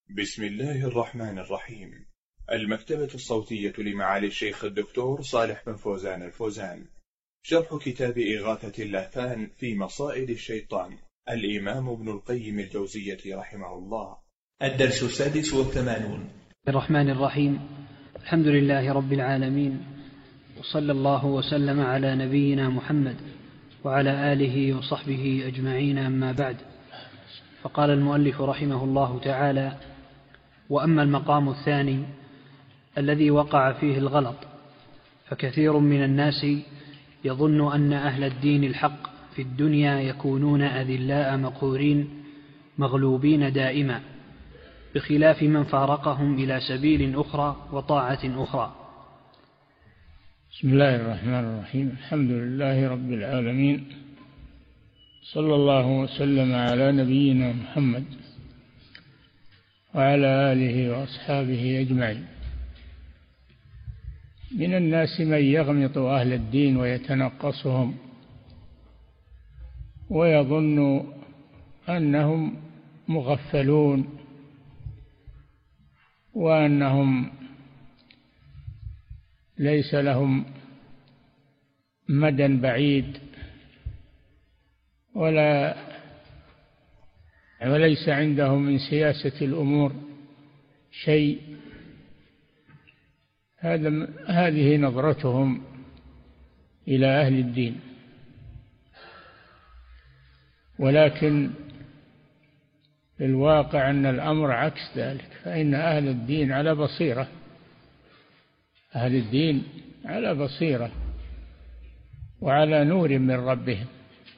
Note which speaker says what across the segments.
Speaker 1: بسم الله الرحمن الرحيم. المكتبة الصوتية لمعالي الشيخ الدكتور صالح بن فوزان الفوزان. شرح كتاب إغاثة اللهفان في مصائد الشيطان، الإمام ابن القيم الجوزية رحمه الله. الدرس 86.
Speaker 2: الرحمن الرحيم. الحمد لله رب العالمين، وصلى الله وسلم على نبينا محمد وعلى آله وصحبه أجمعين، أما بعد. فقال المؤلف رحمه الله تعالى: وأما المقام الثاني الذي وقع فيه الغلط، فكثير من الناس يظن أن أهل الدين الحق في الدنيا يكونون أذلاء مقهورين مغلوبين دائما، بخلاف من فارقهم إلى سبيل أخرى وطاعة أخرى.
Speaker 3: بسم الله الرحمن الرحيم. الحمد لله رب العالمين، صلى الله وسلم على نبينا محمد وعلى آله وأصحابه أجمعين. من الناس من يغمط أهل الدين ويتنقصهم ويظن أنهم مغفلون وأنهم ليس لهم مدى بعيد وليس عندهم من سياسة الأمور شيء. هذه نظرتهم إلى أهل الدين، ولكن في الواقع أن الأمر عكس ذلك، فإن أهل الدين على بصيرة، أهل الدين على بصيرة وعلى نور من ربهم،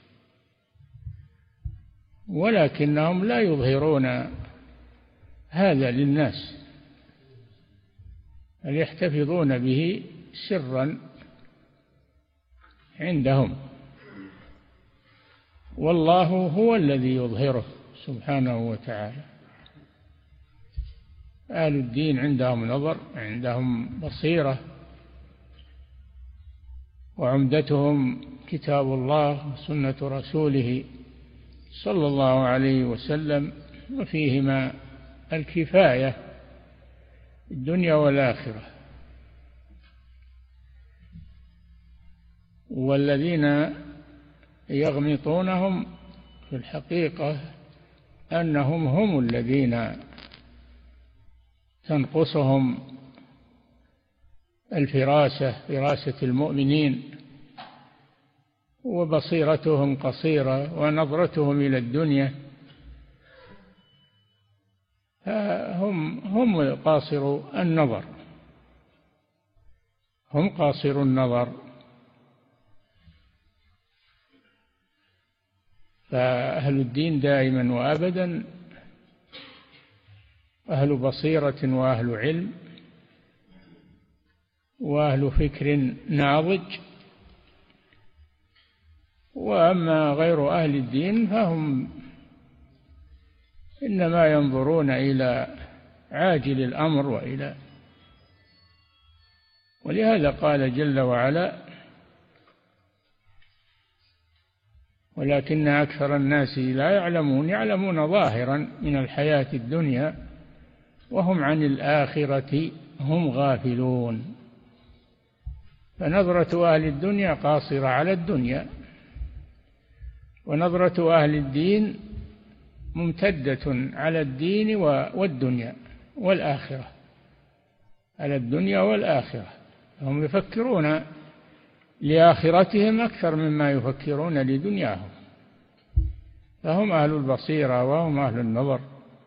Speaker 3: ولكنهم لا يظهرون هذا للناس، بل يحتفظون به سرا عندهم، والله هو الذي يظهره سبحانه وتعالى. أهل الدين عندهم نظر، عندهم بصيرة، وعمدتهم كتاب الله وسنة رسوله صلى الله عليه وسلم، وفيهما الكفاية الدنيا والآخرة. والذين يغمطونهم في الحقيقة أنهم هم الذين تنقصهم فراسة المؤمنين، وبصيرتهم قصيرة، ونظرتهم إلى الدنيا هم قاصر النظر، هم قاصر النظر. فأهل الدين دائما وأبدا أهل بصيرة وأهل علم وأهل فكر ناضج. وأما غير أهل الدين فهم إنما ينظرون إلى عاجل الأمر ولهذا قال جل وعلا: ولكن أكثر الناس لا يعلمون ظاهرا من الحياة الدنيا وهم عن الآخرة هم غافلون. فنظرة أهل الدنيا قاصرة على الدنيا، ونظرة أهل الدين ممتدة على الدين والدنيا والآخرة، على الدنيا والآخرة. هم يفكرون لآخرتهم أكثر مما يفكرون لدنياهم، فهم أهل البصيرة وهم أهل النظر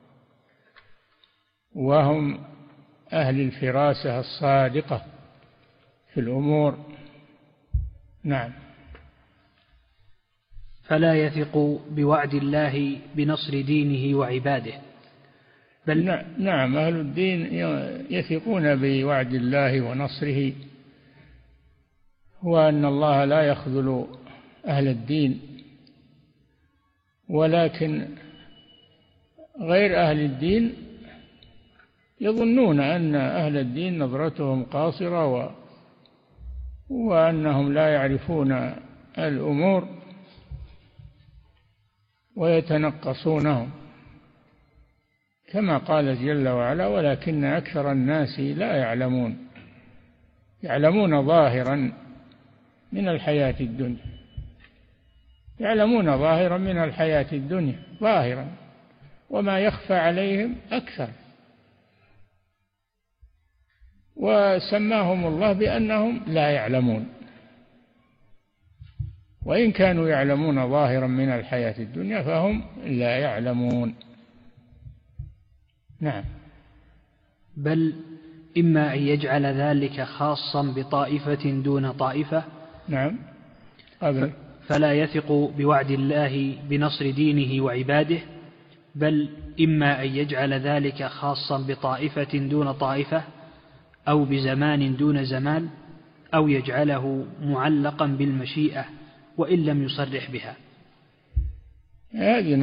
Speaker 3: وهم أهل الفراسة الصادقة في الأمور. نعم.
Speaker 2: فلا يثق بوعد الله بنصر دينه وعباده، بل
Speaker 3: نعم، أهل الدين يثقون بوعد الله ونصره، وأن الله لا يخذل أهل الدين. ولكن غير أهل الدين يظنون أن أهل الدين نظرتهم قاصرة وأنهم لا يعرفون الأمور ويتنقصونهم. كما قال جل وعلا: ولكن أكثر الناس لا يعلمون. يعلمون ظاهرا من الحياة الدنيا، يعلمون ظاهرا من الحياة الدنيا ظاهرا، وما يخفى عليهم أكثر. وسماهم الله بأنهم لا يعلمون، وإن كانوا يعلمون ظاهرا من الحياة الدنيا فهم لا يعلمون. نعم.
Speaker 2: بل إما أن يجعل ذلك خاصا بطائفة دون طائفة.
Speaker 3: نعم.
Speaker 2: فلا يثق بوعد الله بنصر دينه وعباده، بل إما أن يجعل ذلك خاصا بطائفة دون طائفة، أو بزمان دون زمان، أو يجعله معلقا بالمشيئة وإن لم يصرح بها.
Speaker 3: هذه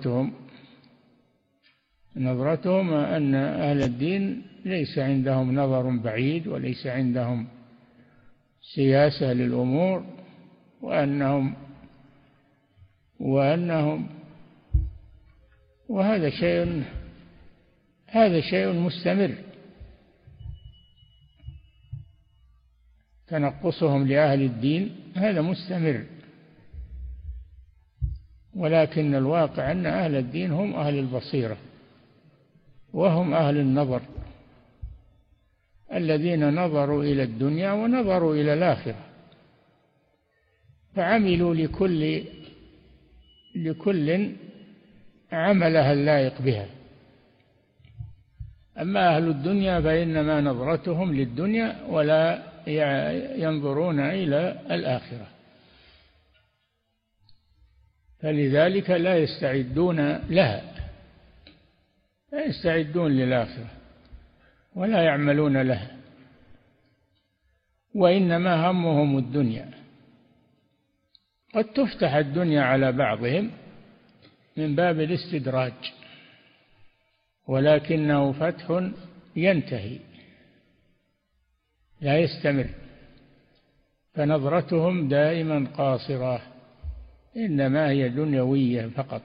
Speaker 3: نظرتهم أن أهل الدين ليس عندهم نظر بعيد، وليس عندهم سياسة للأمور، وأنهم وهذا شيء مستمر. تنقصهم لأهل الدين هذا مستمر، ولكن الواقع أن أهل الدين هم أهل البصيرة، وهم أهل النظر، الذين نظروا إلى الدنيا ونظروا إلى الآخرة، فعملوا لكل عملها اللائق بها. أما أهل الدنيا فإنما نظرتهم للدنيا ولا ينظرون إلى الآخرة، فلذلك لا يستعدون لها، لا يستعدون للآخرة ولا يعملون لها، وإنما همهم الدنيا. قد تفتح الدنيا على بعضهم من باب الاستدراج، ولكنه فتح ينتهي لا يستمر، فنظرتهم دائما قاصرة، إنما هي دنيوية فقط.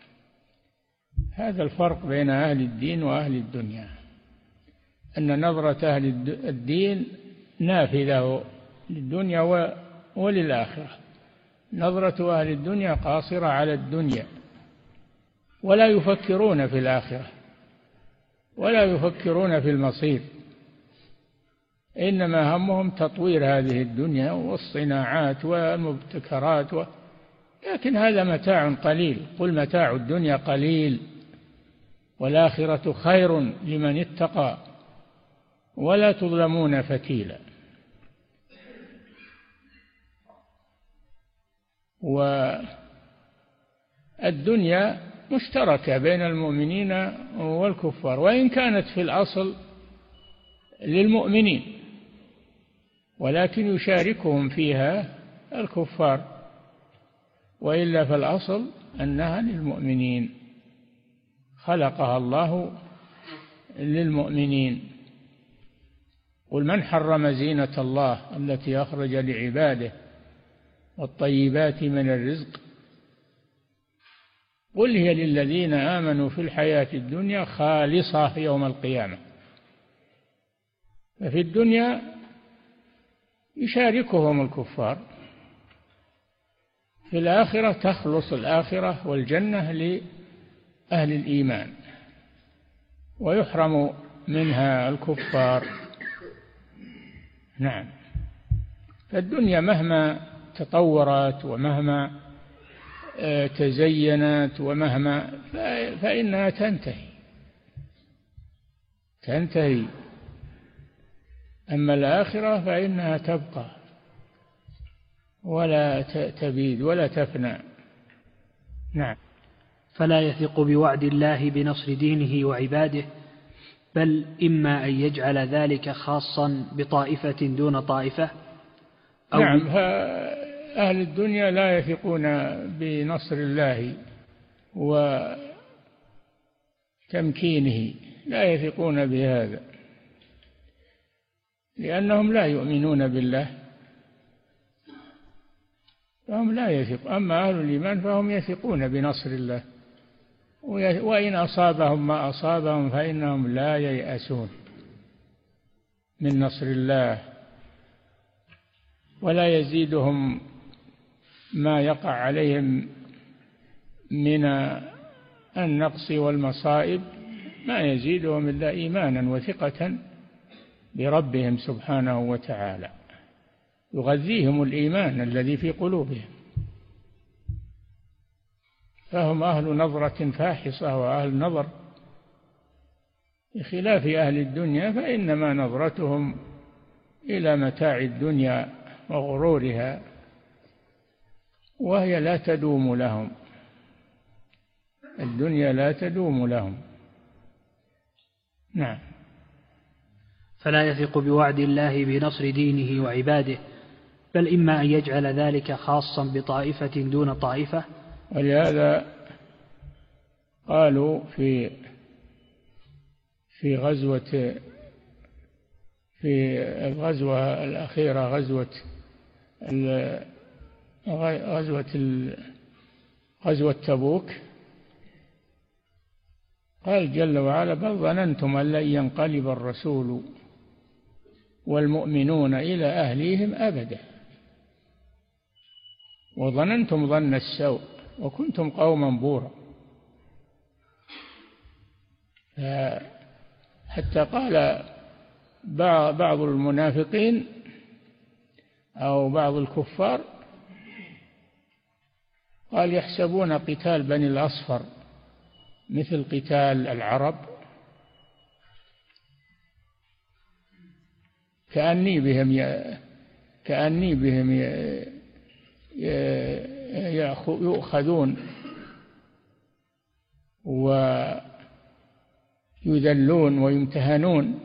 Speaker 3: هذا الفرق بين أهل الدين وأهل الدنيا، أن نظرة أهل الدين نافذة للدنيا وللآخرة، نظرة أهل الدنيا قاصرة على الدنيا، ولا يفكرون في الآخرة ولا يفكرون في المصير، إنما همهم تطوير هذه الدنيا والصناعات والمبتكرات لكن هذا متاع قليل. قل متاع الدنيا قليل والآخرة خير لمن اتقى ولا تظلمون فتيلا. والدنيا مشتركة بين المؤمنين والكفار، وإن كانت في الأصل للمؤمنين، ولكن يشاركهم فيها الكفار، وإلا فالأصل أنها للمؤمنين، خلقها الله للمؤمنين. قل من حرم زينة الله التي أخرج لعباده والطيبات من الرزق قل هي للذين آمنوا في الحياة الدنيا خالصة يوم القيامة. ففي الدنيا يشاركهم الكفار، في الآخرة تخلص الآخرة والجنة لأهل الإيمان، ويحرم منها الكفار. نعم. فالدنيا مهما تطورت ومهما تزينت ومهما فإنها تنتهي، أما الآخرة فإنها تبقى ولا تبيد ولا تفنى. نعم.
Speaker 2: فلا يثق بوعد الله بنصر دينه وعباده، بل إما أن يجعل ذلك خاصا بطائفة دون طائفة.
Speaker 3: نعم. أهل الدنيا لا يثقون بنصر الله وتمكينه، لا يثقون بهذا، لأنهم لا يؤمنون بالله، فهم لا يثق. أما أهل الإيمان فهم يثقون بنصر الله وإن أصابهم ما أصابهم فإنهم لا ييأسون من نصر الله، ولا يزيدهم ما يقع عليهم من النقص والمصائب، ما يزيدهم إلا إيمانا وثقة بربهم سبحانه وتعالى، يغذيهم الإيمان الذي في قلوبهم، فهم أهل نظرة فاحصة وأهل نظر، بخلاف أهل الدنيا فإنما نظرتهم إلى متاع الدنيا وغرورها، وهي لا تدوم لهم، الدنيا لا تدوم لهم. نعم.
Speaker 2: فلا يثق بوعد الله بنصر دينه وعباده، بل إما أن يجعل ذلك خاصا بطائفة دون طائفة.
Speaker 3: ولهذا قالوا في الغزوة الأخيرة، غزوة تبوك، قال جل وعلا: بل ظننتم أن لن ينقلب الرسول والمؤمنون إلى أهليهم أبدا وظننتم ظن السوء وكنتم قوما بورا. حتى قال بعض المنافقين أو بعض الكفار، قال: يحسبون قتال بني الأصفر مثل قتال العرب، كأني بهم يؤخذون ويذلون ويمتهنون.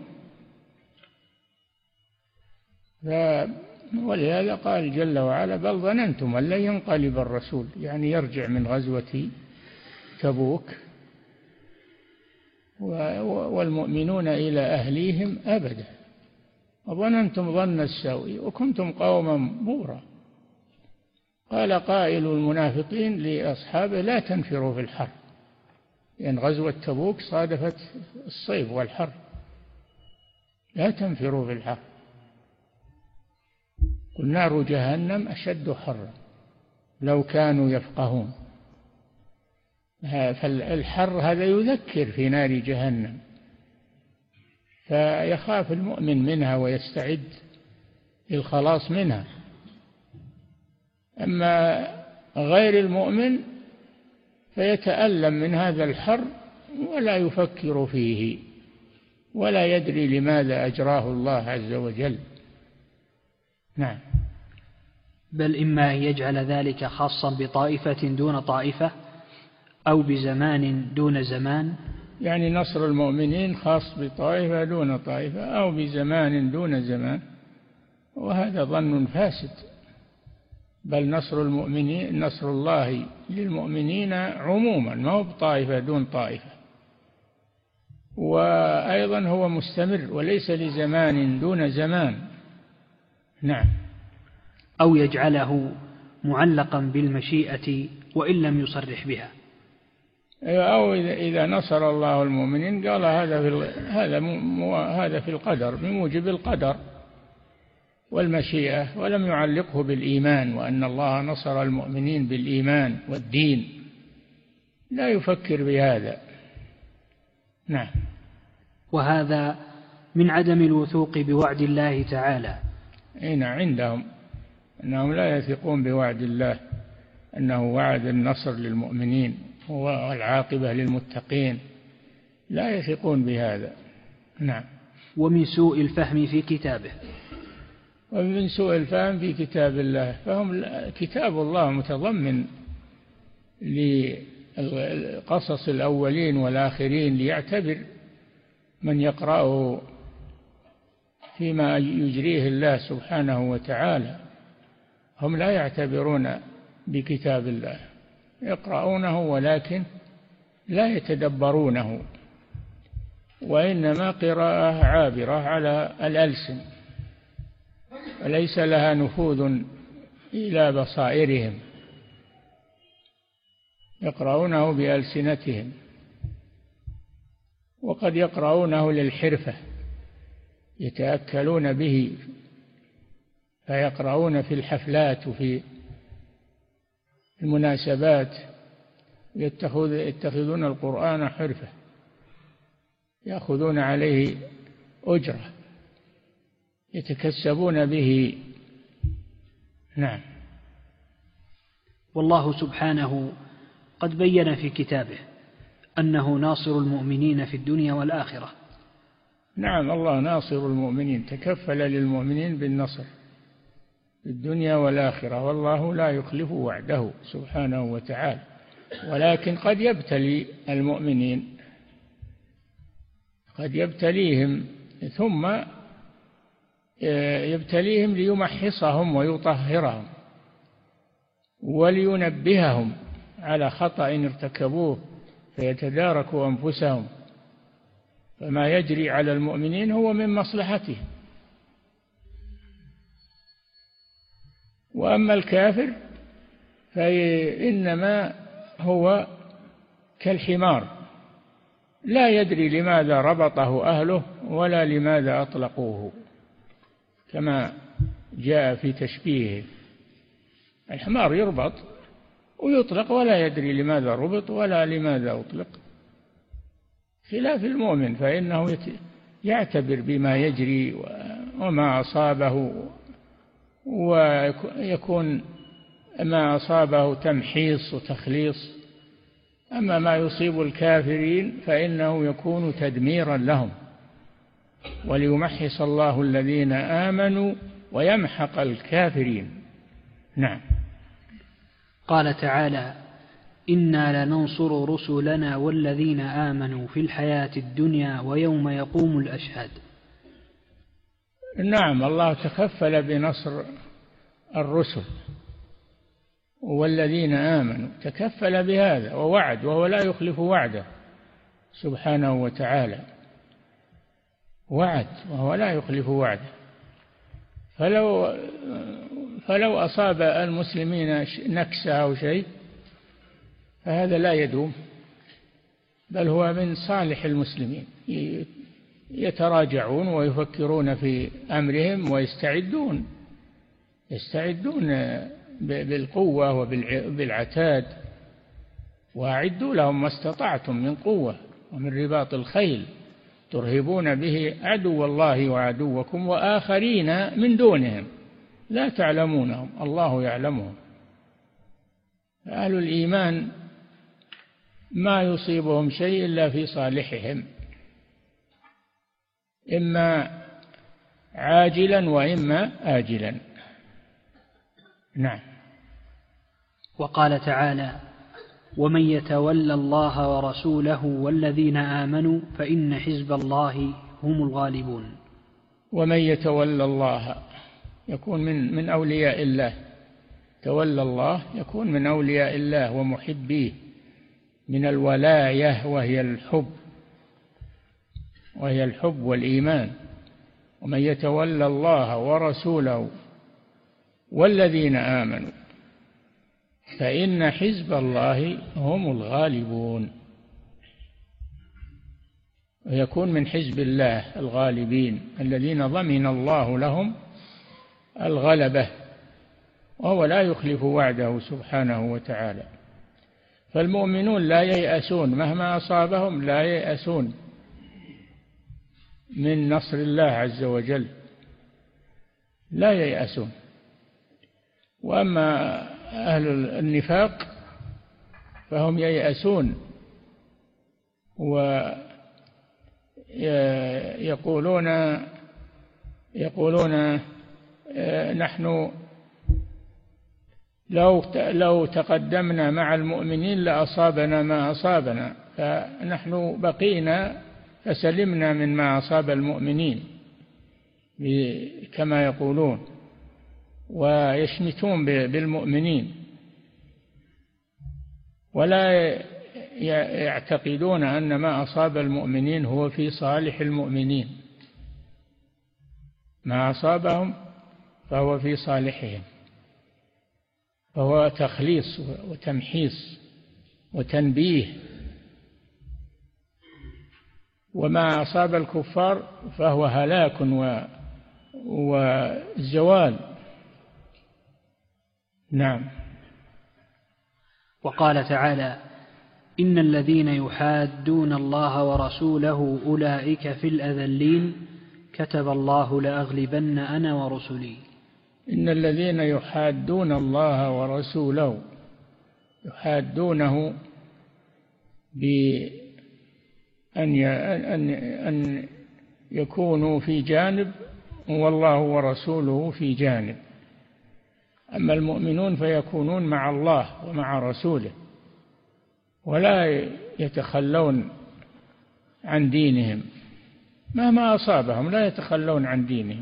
Speaker 3: ولهذا قال جل وعلا: بل ظننتم أن لن ينقلب الرسول، يعني يرجع من غزوة تبوك، والمؤمنون إلى أهليهم أبدا وظننتم ظن السوء وكنتم قوما بورا. قال قائل المنافقين لأصحابه: لا تنفروا في الحر، لأن غزوة تبوك صادفت الصيف والحر، لا تنفروا في الحر، قل نار جهنم أشد حرا لو كانوا يفقهون. فالحر هذا يذكر في نار جهنم، فيخاف المؤمن منها ويستعد للخلاص منها. أما غير المؤمن فيتألم من هذا الحر ولا يفكر فيه ولا يدري لماذا أجراه الله عز وجل. نعم.
Speaker 2: بل إما أن يجعل ذلك خاصا بطائفة دون طائفة، أو بزمان دون زمان،
Speaker 3: يعني نصر المؤمنين خاص بطائفة دون طائفة أو بزمان دون زمان، وهذا ظن فاسد. بل نصر الله للمؤمنين عموما، ما هو بطائفة دون طائفة، وأيضا هو مستمر وليس لزمان دون زمان. نعم.
Speaker 2: أو يجعله معلقا بالمشيئة وإن لم يصرح بها،
Speaker 3: أو إذا نصر الله المؤمنين قال هذا في القدر، بموجب القدر والمشيئة، ولم يعلقه بالإيمان، وأن الله نصر المؤمنين بالإيمان والدين، لا يفكر بهذا. نعم.
Speaker 2: وهذا من عدم الوثوق بوعد الله تعالى.
Speaker 3: هنا عندهم أنهم لا يثقون بوعد الله، أنه وعد النصر للمؤمنين والعاقبة للمتقين، لا يثقون بهذا. نعم.
Speaker 2: ومن سوء الفهم في كتابه،
Speaker 3: ومن سوء الفهم في كتاب الله، فهم كتاب الله متضمن لقصص الأولين والآخرين، ليعتبر من يقرأه فيما يجريه الله سبحانه وتعالى. هم لا يعتبرون بكتاب الله، يقرؤونه ولكن لا يتدبرونه، وإنما قراءة عابرة على الألسن وليس لها نفوذ إلى بصائرهم، يقرؤونه بألسنتهم وقد يقرؤونه للحرفة، يتأكلون به، فيقرؤون في الحفلات وفي المناسبات، يتخذون القرآن حرفة، يأخذون عليه أجرة، يتكسبون به. نعم.
Speaker 2: والله سبحانه قد بين في كتابه أنه ناصر المؤمنين في الدنيا والآخرة.
Speaker 3: نعم، الله ناصر المؤمنين، تكفل للمؤمنين بالنصر في الدنيا والآخرة، والله لا يخلف وعده سبحانه وتعالى. ولكن قد يبتلي المؤمنين، قد يبتليهم، ثم يبتليهم ليمحصهم ويطهرهم ولينبههم على خطأ ارتكبوه فيتداركوا أنفسهم. فما يجري على المؤمنين هو من مصلحتهم. وأما الكافر فإنما هو كالحمار، لا يدري لماذا ربطه أهله ولا لماذا أطلقوه، كما جاء في تشبيهه. الحمار يربط ويطلق ولا يدري لماذا ربط ولا لماذا أطلق، خلاف المؤمن فإنه يعتبر بما يجري وما أصابه، ويكون ما أصابه تمحيص وتخليص. أما ما يصيب الكافرين فإنه يكون تدميرا لهم، وليمحص الله الذين آمنوا ويمحق الكافرين. نعم.
Speaker 2: قال تعالى: إنا لننصر رسلنا والذين آمنوا في الحياة الدنيا ويوم يقوم الأشهاد.
Speaker 3: نعم، الله تكفل بنصر الرسل والذين آمنوا، تكفل بهذا ووعد، وهو لا يخلف وعده سبحانه وتعالى، وعد وهو لا يخلف وعده. فلو أصاب المسلمين نكسة أو شيء فهذا لا يدوم، بل هو من صالح المسلمين، يتراجعون ويفكرون في أمرهم ويستعدون بالقوة وبالعتاد، وأعدوا لهم ما استطعتم من قوة ومن رباط الخيل ترهبون به عدو الله وعدوكم وآخرين من دونهم لا تعلمونهم الله يعلمهم. أهل الإيمان ما يصيبهم شيء إلا في صالحهم، إما عاجلا وإما آجلا. نعم.
Speaker 2: وقال تعالى: ومن يتول الله ورسوله والذين آمنوا فإن حزب الله هم الغالبون.
Speaker 3: ومن يتول الله يكون من أولياء الله، تولى الله يكون من أولياء الله ومحبيه، من الولاية وهي الحب والإيمان. ومن يتولى الله ورسوله والذين آمنوا فإن حزب الله هم الغالبون، ويكون من حزب الله الغالبين الذين ضمن الله لهم الغلبة، وهو لا يخلف وعده سبحانه وتعالى. فالمؤمنون لا ييأسون مهما أصابهم، لا ييأسون من نصر الله عز وجل، لا ييأسون. وأما أهل النفاق فهم ييأسون ويقولون نحن لو تقدمنا مع المؤمنين لأصابنا ما أصابنا، فنحن بقينا فسلمنا من ما أصاب المؤمنين كما يقولون، ويشمتون بالمؤمنين ولا يعتقدون أن ما أصاب المؤمنين هو في صالح المؤمنين، ما أصابهم فهو في صالحهم، فهو تخليص وتمحيص وتنبيه. وما أصاب الكفار فهو هلاك وزوال. نعم.
Speaker 2: وقال تعالى: إن الذين يحادون الله ورسوله أولئك في الأذلين كتب الله لأغلبن أنا ورسلي.
Speaker 3: إن الذين يحادون الله ورسوله، يحادونه أن يكونوا في جانب والله ورسوله في جانب. أما المؤمنون فيكونون مع الله ومع رسوله ولا يتخلون عن دينهم، مهما أصابهم لا يتخلون عن دينهم،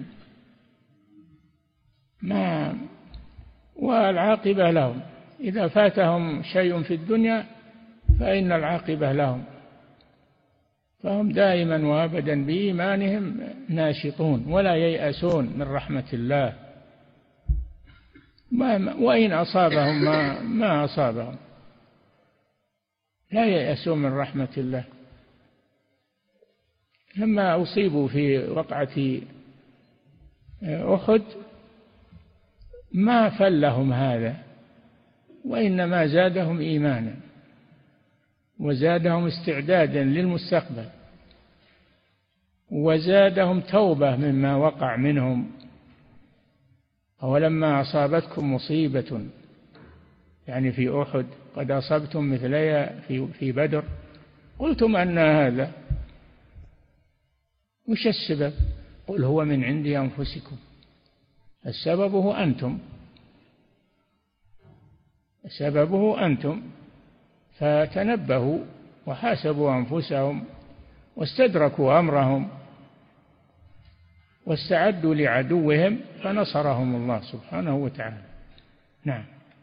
Speaker 3: والعاقبة لهم. إذا فاتهم شيء في الدنيا فإن العاقبة لهم، فهم دائما وابدا بإيمانهم ناشطون ولا ييأسون من رحمة الله، وإن أصابهم ما أصابهم لا ييأسون من رحمة الله. لما أصيبوا في وقعة أحد ما فلهم هذا، وإنما زادهم إيمانا وزادهم استعدادا للمستقبل وزادهم توبة مما وقع منهم. أولما أصابتكم مصيبة يعني في أحد قد أصبتم مثلها في بدر قلتم أن هذا، وش السبب؟ قل هو من عند أنفسكم، السببه أنتم، سببه أنتم، فتنبهوا وحاسبوا أنفسهم واستدركوا أمرهم واستعدوا لعدوهم فنصرهم الله سبحانه وتعالى. نعم.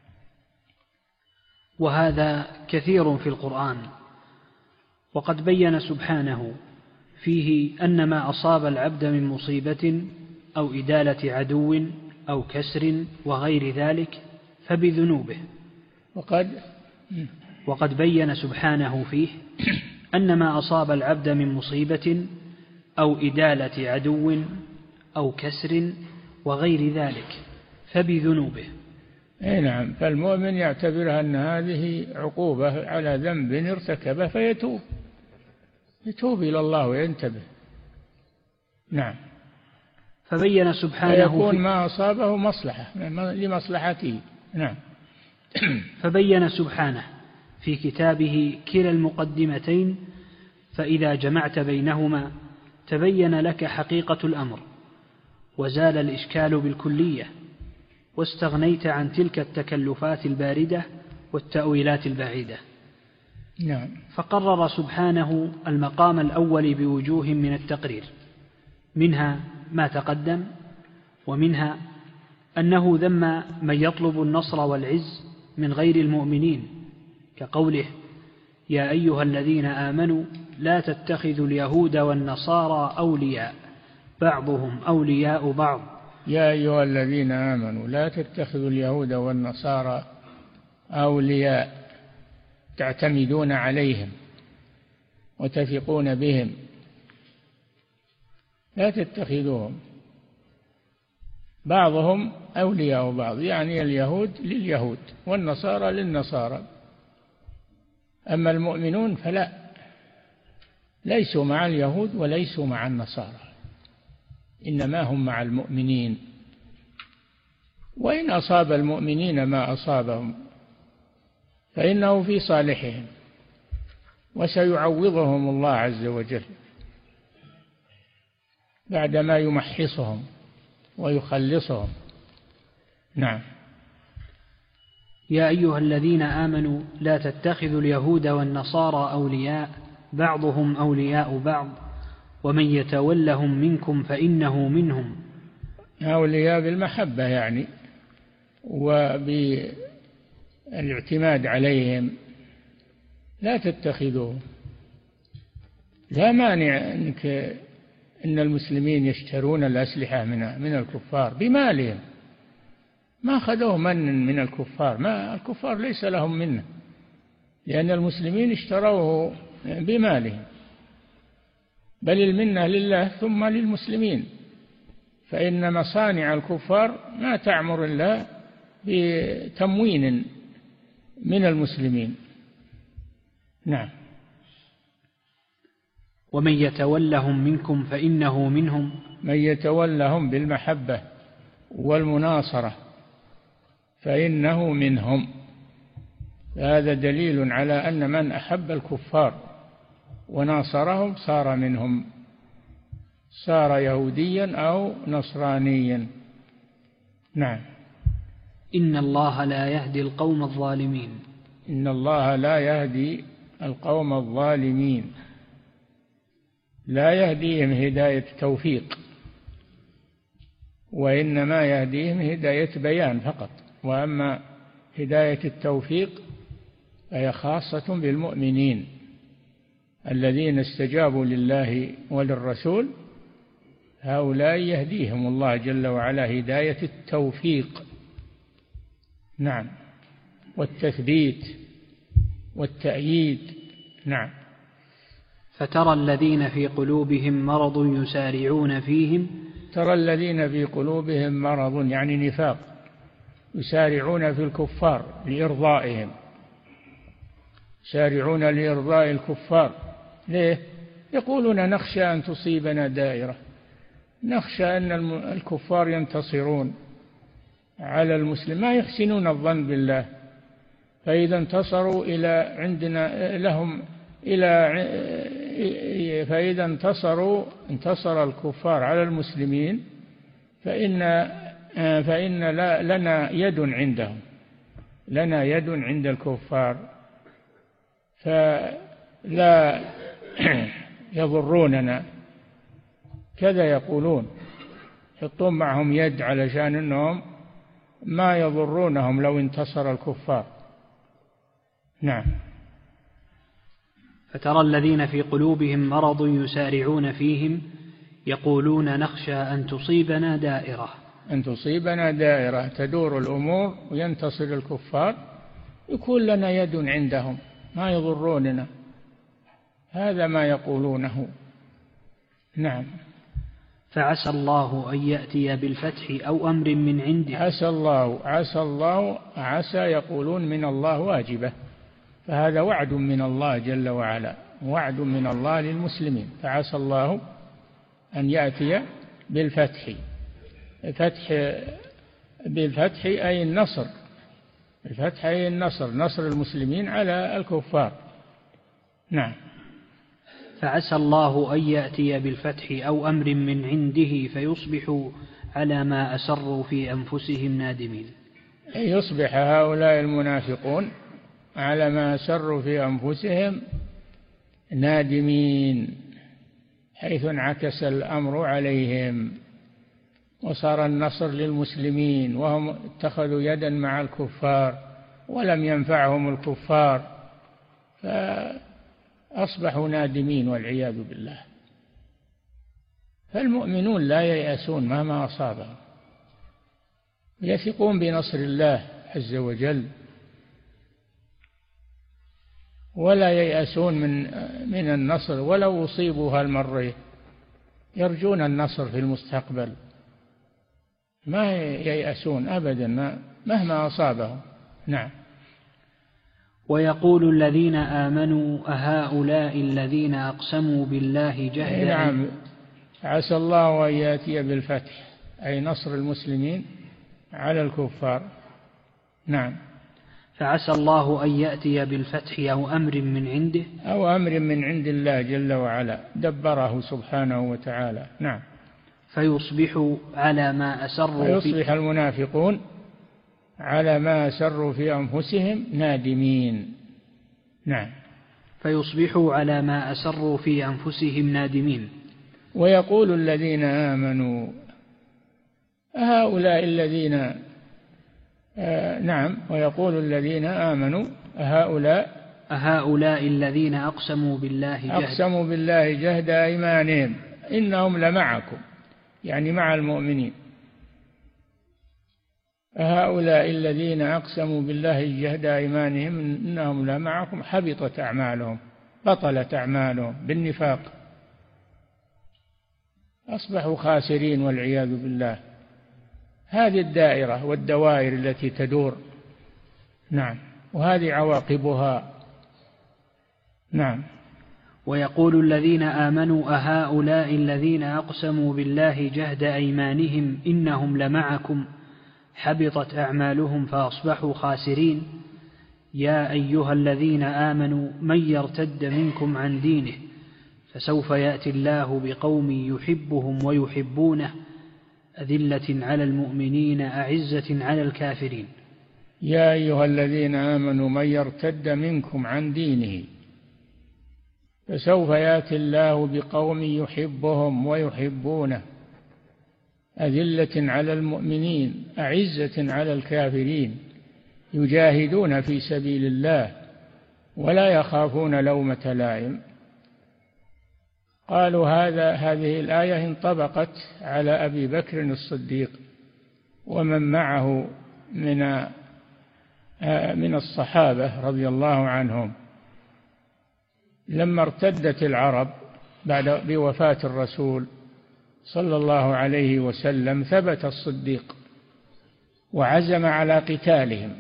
Speaker 2: وهذا كثير في القرآن، وقد بين سبحانه فيه أن ما أصاب العبد من مصيبة أو إدالة عدو أو كسر وغير ذلك فبذنوبه. وقد بين سبحانه فيه أن ما أصاب العبد من مصيبة أو إدالة عدو أو كسر وغير ذلك فبذنوبه.
Speaker 3: نعم. فالمؤمن يعتبرها أن هذه عقوبة على ذنب ارتكبه يتوب إلى الله وينتبه. نعم.
Speaker 2: فبين سبحانه
Speaker 3: فيكون ما أصابه مصلحة لمصلحته. نعم.
Speaker 2: فبين سبحانه في كتابه كلا المقدمتين، فإذا جمعت بينهما تبين لك حقيقة الأمر وزال الإشكال بالكلية، واستغنيت عن تلك التكلفات الباردة والتأويلات البعيدة.
Speaker 3: نعم.
Speaker 2: فقرر سبحانه المقام الأول بوجوه من التقرير، منها ما تقدم، ومنها أنه ذم من يطلب النصر والعز من غير المؤمنين، كقوله: يا أيها الذين آمنوا لا تتخذوا اليهود والنصارى أولياء بعضهم أولياء بعض.
Speaker 3: يا أيها الذين آمنوا لا تتخذوا اليهود والنصارى أولياء تعتمدون عليهم وتثقون بهم، لا تتخذوهم بعضهم أولياء بعض، يعني اليهود لليهود والنصارى للنصارى. أما المؤمنون فلا، ليسوا مع اليهود وليسوا مع النصارى، إنما هم مع المؤمنين. وإن أصاب المؤمنين ما أصابهم فإنه في صالحهم، وسيعوضهم الله عز وجل بعدما يمحصهم ويخلصهم. نعم.
Speaker 2: يا أيها الذين آمنوا لا تتخذوا اليهود والنصارى أولياء بعضهم أولياء بعض ومن يتولهم منكم فإنه منهم.
Speaker 3: أولياء بالمحبة يعني، وبالاعتماد عليهم، لا تتخذوهم. لا مانع إن المسلمين يشترون الأسلحة من الكفار بمالهم، ما أخذوه من الكفار، ما الكفار ليس لهم منه، لأن المسلمين اشتروه بمالهم. بل المنة لله ثم للمسلمين، فإن مصانع الكفار ما تعمر إلا بتموين من المسلمين. نعم.
Speaker 2: ومن يتولهم منكم فإنه منهم.
Speaker 3: من يتولهم بالمحبة والمناصرة فإنه منهم. هذا دليل على أن من أحب الكفار وناصرهم صار منهم، صار يهوديا أو نصرانيا. نعم.
Speaker 2: إن الله لا يهدي القوم الظالمين.
Speaker 3: إن الله لا يهدي القوم الظالمين، لا يهديهم هداية توفيق، وإنما يهديهم هداية بيان فقط. وأما هداية التوفيق فهي خاصة بالمؤمنين الذين استجابوا لله وللرسول، هؤلاء يهديهم الله جل وعلا هداية التوفيق. نعم. والتثبيت والتأييد. نعم.
Speaker 2: فترى الذين في قلوبهم مرض يسارعون فيهم.
Speaker 3: ترى الذين في قلوبهم مرض يعني نفاق، يسارعون في الكفار لإرضائهم، يسارعون لإرضاء الكفار. ليه؟ يقولون نخشى أن تصيبنا دائرة، نخشى أن الكفار ينتصرون على المسلم، ما يحسنون الظن بالله، فإذا انتصروا إلى عندنا لهم فإذا انتصر الكفار على المسلمين فإن لنا يد عندهم، لنا يد عند الكفار، فلا يضروننا. كذا يقولون، يحطون معهم يد علشان أنهم ما يضرونهم لو انتصر الكفار. نعم.
Speaker 2: فترى الذين في قلوبهم مرض يسارعون فيهم يقولون نخشى أن تصيبنا دائرة.
Speaker 3: أن تصيبنا دائرة، تدور الأمور وينتصر الكفار، يكون لنا يد عندهم ما يضروننا، هذا ما يقولونه. نعم.
Speaker 2: فعسى الله أن يأتي بالفتح أو أمر من عنده.
Speaker 3: عسى يقولون من الله واجبة، فهذا وعد من الله جل وعلا، وعد من الله للمسلمين. فعسى الله أن يأتي بالفتح. بالفتح أي النصر، الفتح أي النصر، نصر المسلمين على الكفار. نعم.
Speaker 2: فعسى الله أن يأتي بالفتح أو أمر من عنده فيصبحوا على ما أسروا في أنفسهم نادمين.
Speaker 3: يصبح هؤلاء المنافقون على ما أسروا في أنفسهم نادمين، حيث انعكس الأمر عليهم وصار النصر للمسلمين، وهم اتخذوا يدا مع الكفار ولم ينفعهم الكفار، فأصبحوا نادمين والعياذ بالله. فالمؤمنون لا ييأسون مهما أصابهم، يثقون بنصر الله عز وجل، ولا ييأسون من النصر ولو أصيبوا هالمرة، يرجون النصر في المستقبل، ما ييأسون أبدا مهما أصابهم. نعم.
Speaker 2: ويقول الذين آمنوا أهؤلاء الذين أقسموا بالله جهد.
Speaker 3: نعم. عسى الله أن يأتي بالفتح أي نصر المسلمين على الكفار. نعم.
Speaker 2: فعسى الله أن يأتي بالفتح أو أمر من عنده،
Speaker 3: أو أمر من عند الله جل وعلا دبره سبحانه وتعالى. نعم.
Speaker 2: فيصبحوا على ما أسروا،
Speaker 3: فيصبح المنافقون على ما أسروا في أنفسهم نادمين. نعم.
Speaker 2: فيصبحوا على ما أسروا في أنفسهم نادمين.
Speaker 3: ويقول الذين آمنوا هؤلاء الذين نعم. ويقول الذين آمنوا
Speaker 2: هؤلاء الذين أقسموا بالله
Speaker 3: جهد أيمانهم إنهم لمعكم، يعني مع المؤمنين. هؤلاء الذين أقسموا بالله جهد أيمانهم إنهم لمعكم حبطت أعمالهم، بطلت أعمالهم بالنفاق، أصبحوا خاسرين والعياذ بالله. هذه الدائرة والدوائر التي تدور. نعم، وهذه عواقبها. نعم.
Speaker 2: ويقول الذين آمنوا أهؤلاء الذين أقسموا بالله جهد أيمانهم إنهم لمعكم حبطت أعمالهم فأصبحوا خاسرين. يا أيها الذين آمنوا من يرتد منكم عن دينه فسوف يأتي الله بقوم يحبهم ويحبونه أذلة على المؤمنين أعزة على الكافرين.
Speaker 3: يا أيها الذين آمنوا من يرتد منكم عن دينه فسوف يأتي الله بقوم يحبهم ويحبونه أذلة على المؤمنين أعزة على الكافرين يجاهدون في سبيل الله ولا يخافون لومة لائم. قالوا هذه الآية انطبقت على أبي بكر الصديق ومن معه من الصحابة رضي الله عنهم لما ارتدت العرب بوفاة الرسول صلى الله عليه وسلم. ثبت الصديق وعزم على قتالهم،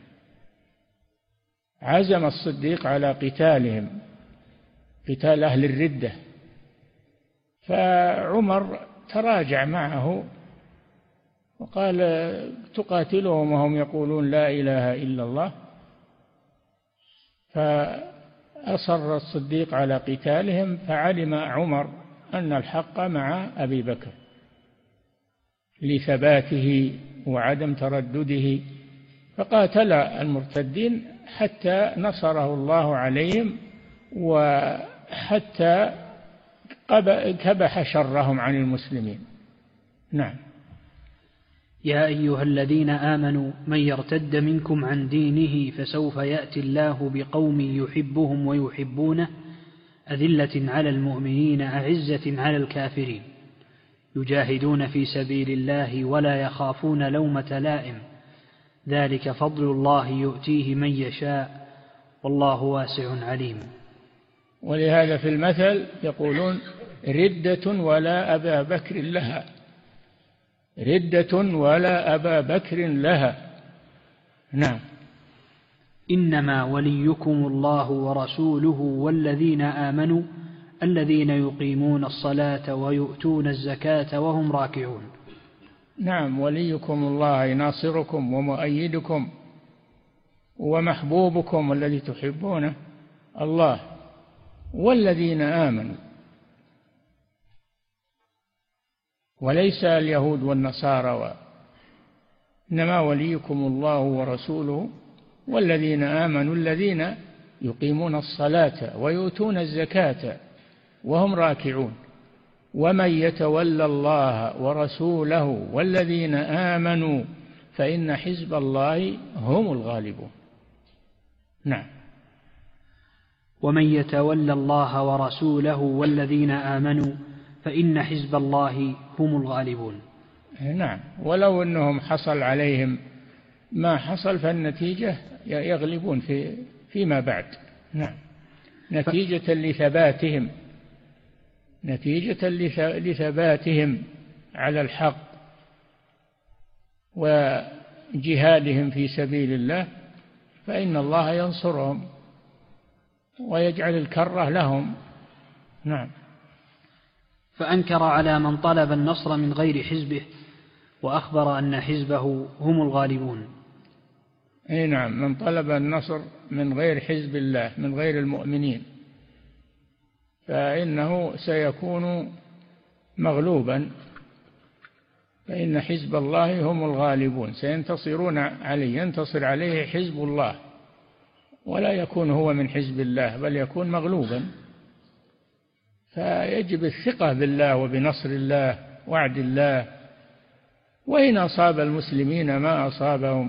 Speaker 3: عزم الصديق على قتالهم، قتال أهل الردة. فعمر تراجع معه وقال تقاتلهم وهم يقولون لا إله إلا الله؟ فأصر الصديق على قتالهم، فعلم عمر أن الحق مع أبي بكر لثباته وعدم تردده، فقاتل المرتدين حتى نصره الله عليهم وحتى كبح شرهم عن المسلمين. نعم.
Speaker 2: يا أيها الذين آمنوا من يرتد منكم عن دينه فسوف يأتي الله بقوم يحبهم ويحبونه أذلة على المؤمنين أعزة على الكافرين يجاهدون في سبيل الله ولا يخافون لومة لائم ذلك فضل الله يؤتيه من يشاء والله واسع عليم.
Speaker 3: ولهذا في المثل يقولون ردة ولا أبا بكر لها، ردة ولا أبا بكر لها. نعم.
Speaker 2: إنما وليكم الله ورسوله والذين آمنوا الذين يقيمون الصلاة ويؤتون الزكاة وهم راكعون.
Speaker 3: نعم، وليكم الله ناصركم ومؤيدكم ومحبوبكم الذي تحبونه الله والذين آمنوا، وليس اليهود والنصارى، إنما وليكم الله ورسوله والذين آمنوا الذين يقيمون الصلاة ويؤتون الزكاة وهم راكعون. ومن يتولى الله ورسوله والذين آمنوا فإن حزب الله هم الغالبون. نعم.
Speaker 2: ومن يتولى الله ورسوله والذين آمنوا فإن حزب الله هم الغالبون.
Speaker 3: نعم، ولو أنهم حصل عليهم ما حصل فالنتيجة يغلبون فيما بعد. نعم، نتيجة لثباتهم، نتيجة لثباتهم على الحق وجهادهم في سبيل الله، فإن الله ينصرهم ويجعل الكرة لهم. نعم.
Speaker 2: فأنكر على من طلب النصر من غير حزبه وأخبر أن حزبه هم الغالبون.
Speaker 3: أي نعم، من طلب النصر من غير حزب الله من غير المؤمنين فإنه سيكون مغلوبا، فإن حزب الله هم الغالبون، سينتصرون عليه، ينتصر عليه حزب الله ولا يكون هو من حزب الله بل يكون مغلوبا. فيجب الثقة بالله وبنصر الله وعد الله، وإن أصاب المسلمين ما أصابهم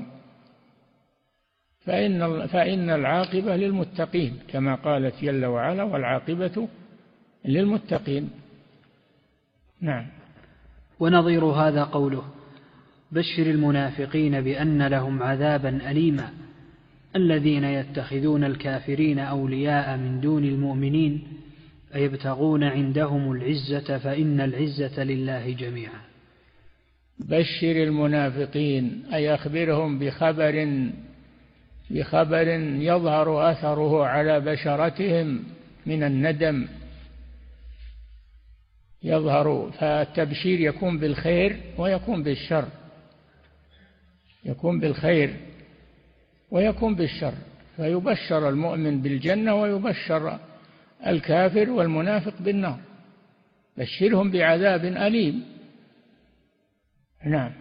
Speaker 3: فإن العاقبة للمتقين كما قالت جل وعلا والعاقبة للمتقين. نعم.
Speaker 2: ونظير هذا قوله بشر المنافقين بأن لهم عذابا أليما الذين يتخذون الكافرين أولياء من دون المؤمنين أيبتغون عندهم العزة فإن العزة لله جميعا.
Speaker 3: بشر المنافقين أي أخبرهم بخبر يظهر أثره على بشرتهم من الندم، يظهر. فالتبشير يكون بالخير ويكون بالشر، يكون بالخير ويكون بالشر، فيبشر المؤمن بالجنة ويبشر الكافر والمنافق بالنار. بشرهم بعذاب أليم. نعم.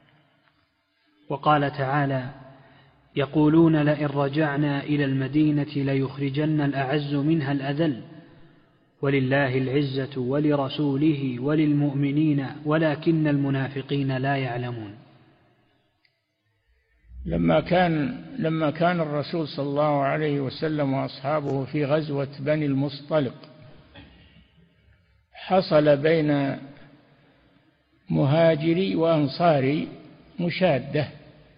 Speaker 2: وقال تعالى: يقولون لئن رجعنا إلى المدينة ليخرجن الأعز منها الأذل ولله العزة ولرسوله وللمؤمنين ولكن المنافقين لا يعلمون.
Speaker 3: لما كان الرسول صلى الله عليه وسلم وأصحابه في غزوة بني المصطلق، حصل بين مهاجري وأنصاري مشادة،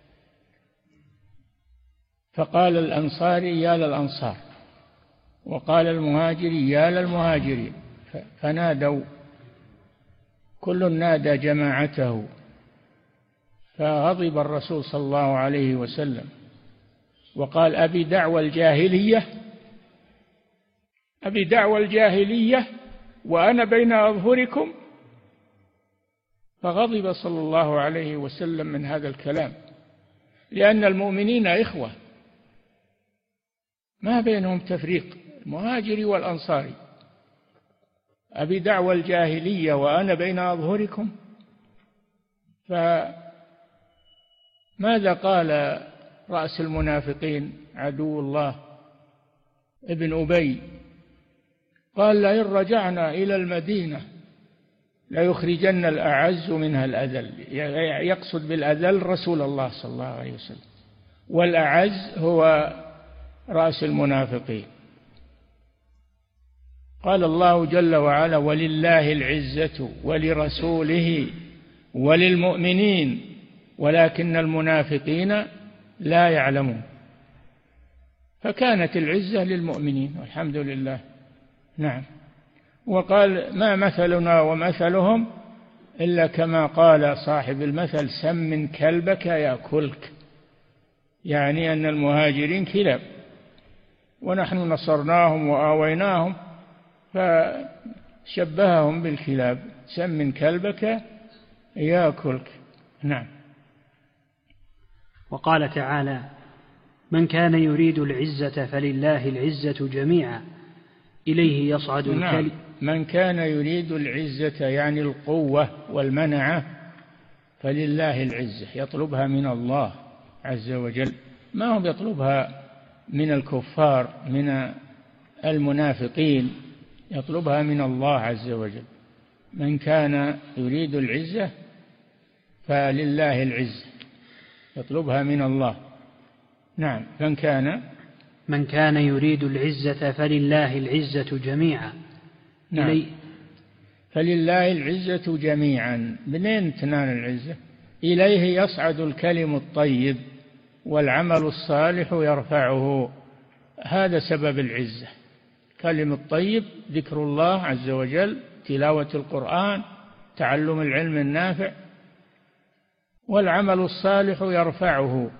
Speaker 3: فقال الأنصاري يا للأنصار وقال المهاجري يا للمهاجرين، فنادوا، كل نادى جماعته، فغضب الرسول صلى الله عليه وسلم وقال أبي دعوى الجاهلية وأنا بين أظهركم. فغضب صلى الله عليه وسلم من هذا الكلام، لأن المؤمنين إخوة ما بينهم تفريق، المهاجري والأنصاري. أبي دعوى الجاهلية وأنا بين أظهركم. فماذا قال رأس المنافقين عدو الله ابن أبي؟ قال لئن رجعنا إلى المدينة ليخرجن الأعز منها الأذل، يقصد بالأذل رسول الله صلى الله عليه وسلم، والأعز هو رأس المنافقين. قال الله جل وعلا ولله العزة ولرسوله وللمؤمنين ولكن المنافقين لا يعلمون. فكانت العزة للمؤمنين والحمد لله. نعم. وقال ما مثلنا ومثلهم إلا كما قال صاحب المثل سمن كلبك يأكلك، يعني أن المهاجرين كلاب ونحن نصرناهم وآويناهم، فشبههم بالكلاب، سمن كلبك يأكلك. نعم.
Speaker 2: وقال تعالى: من كان يريد العزة فلله العزة جميعا إليه يصعد الكلم.
Speaker 3: من كان يريد العزة يعني القوة والمنعة فلله العزة، يطلبها من الله عز وجل، ما هو يطلبها من الكفار من المنافقين، يطلبها من الله عز وجل. من كان يريد العزة فلله العزة، يطلبها من الله. نعم. من كان
Speaker 2: يريد العزة فلله العزة جميعا.
Speaker 3: نعم. فلله العزة جميعا. منين تنال العزة؟ إليه يصعد الكلم الطيب والعمل الصالح يرفعه، هذا سبب العزة. كلم الطيب ذكر الله عز وجل، تلاوة القرآن، تعلم العلم النافع، والعمل الصالح يرفعه.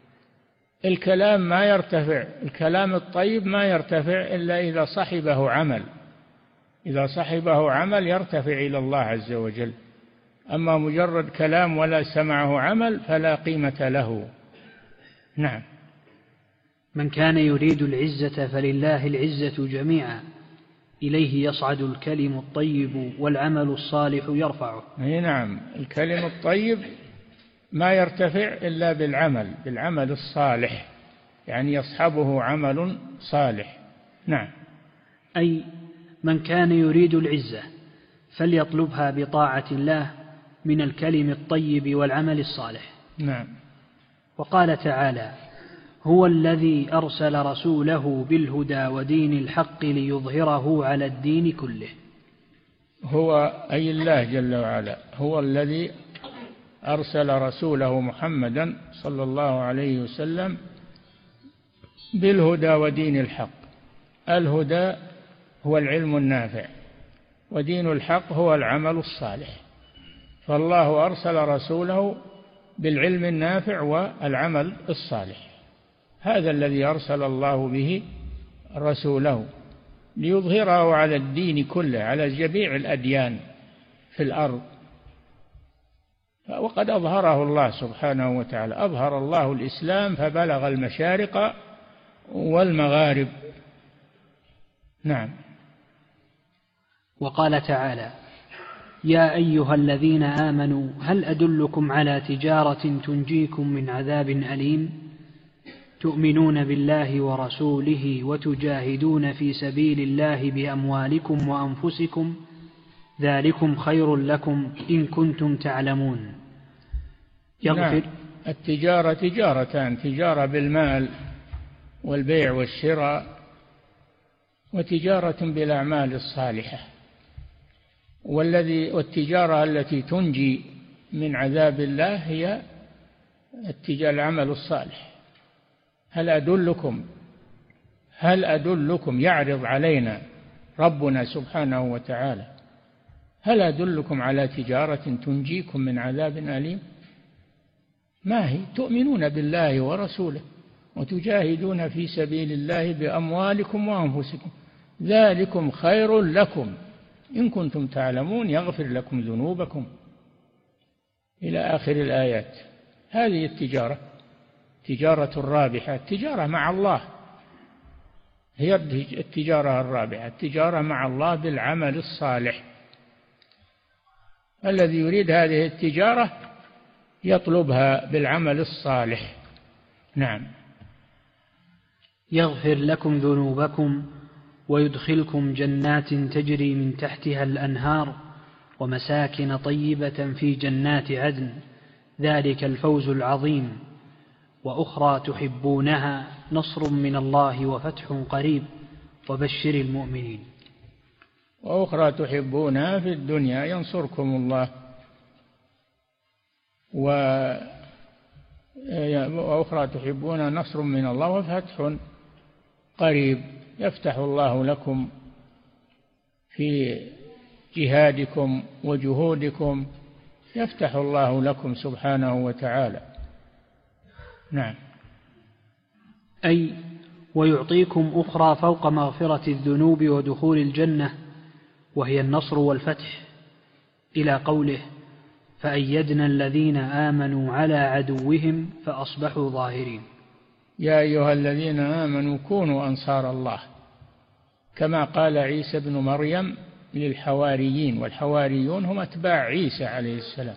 Speaker 3: الكلام ما يرتفع، الكلام الطيب ما يرتفع إلا إذا صحبه عمل، إذا صحبه عمل يرتفع إلى الله عز وجل. أما مجرد كلام ولا سمعه عمل فلا قيمة له. نعم.
Speaker 2: من كان يريد العزة فلله العزة جميعا إليه يصعد الكلم الطيب والعمل الصالح يرفعه.
Speaker 3: نعم. الكلم الطيب ما يرتفع إلا بالعمل الصالح، يعني يصحبه عمل صالح. نعم.
Speaker 2: أي من كان يريد العزة فليطلبها بطاعة الله من الكلم الطيب والعمل الصالح.
Speaker 3: نعم.
Speaker 2: وقال تعالى: هو الذي أرسل رسوله بالهدى ودين الحق ليظهره على الدين كله.
Speaker 3: هو أي الله جل وعلا هو الذي أرسل رسوله محمدا صلى الله عليه وسلم بالهدى ودين الحق. الهدى هو العلم النافع، ودين الحق هو العمل الصالح. فالله أرسل رسوله بالعلم النافع والعمل الصالح، هذا الذي أرسل الله به رسوله ليظهره على الدين كله، على جميع الأديان في الأرض. وقد أظهره الله سبحانه وتعالى، أظهر الله الإسلام فبلغ المشارق والمغارب. نعم.
Speaker 2: وقال تعالى: يا أيها الذين آمنوا هل أدلكم على تجارة تنجيكم من عذاب أليم تؤمنون بالله ورسوله وتجاهدون في سبيل الله بأموالكم وأنفسكم ذلكم خير لكم إن كنتم تعلمون.
Speaker 3: نعم. التجارة تجارتان: تجارة بالمال والبيع والشراء، وتجارة بالأعمال الصالحة. والتجارة التي تنجي من عذاب الله هي العمل الصالح. هل أدلكم يعرض علينا ربنا سبحانه وتعالى: هل أدلكم على تجارة تنجيكم من عذاب أليم؟ ما هي؟ تؤمنون بالله ورسوله وتجاهدون في سبيل الله بأموالكم وأنفسكم ذلكم خير لكم إن كنتم تعلمون يغفر لكم ذنوبكم إلى آخر الآيات. هذه التجارة تجارة الرابحة، التجارة مع الله هي التجارة الرابحة، التجارة مع الله بالعمل الصالح. الذي يريد هذه التجارة يطلبها بالعمل الصالح. نعم.
Speaker 2: يغفر لكم ذنوبكم ويدخلكم جنات تجري من تحتها الأنهار ومساكن طيبة في جنات عدن ذلك الفوز العظيم. وأخرى تحبونها نصر من الله وفتح قريب وبشر المؤمنين.
Speaker 3: وأخرى تحبونها في الدنيا ينصركم الله، وأخرى تحبونها نصر من الله وفتح قريب يفتح الله لكم في جهادكم وجهودكم، يفتح الله لكم سبحانه وتعالى. نعم.
Speaker 2: أي ويعطيكم أخرى فوق مغفرة الذنوب ودخول الجنة وهي النصر والفتح، إلى قوله: فأيدنا الذين آمنوا على عدوهم فأصبحوا ظاهرين.
Speaker 3: يا أيها الذين آمنوا كونوا أنصار الله، كما قال عيسى بن مريم للحواريين، والحواريون هم أتباع عيسى عليه السلام،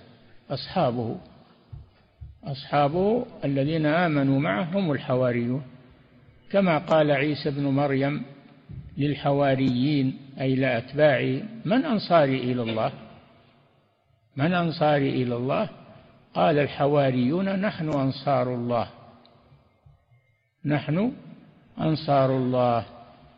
Speaker 3: أصحابه الذين آمنوا معه هم الحواريون، كما قال عيسى بن مريم للحواريين أي لأتباعه: من أنصاري إلى الله؟ من أنصاري إلى الله؟ قال الحواريون: نحن أنصار الله، نحن أنصار الله.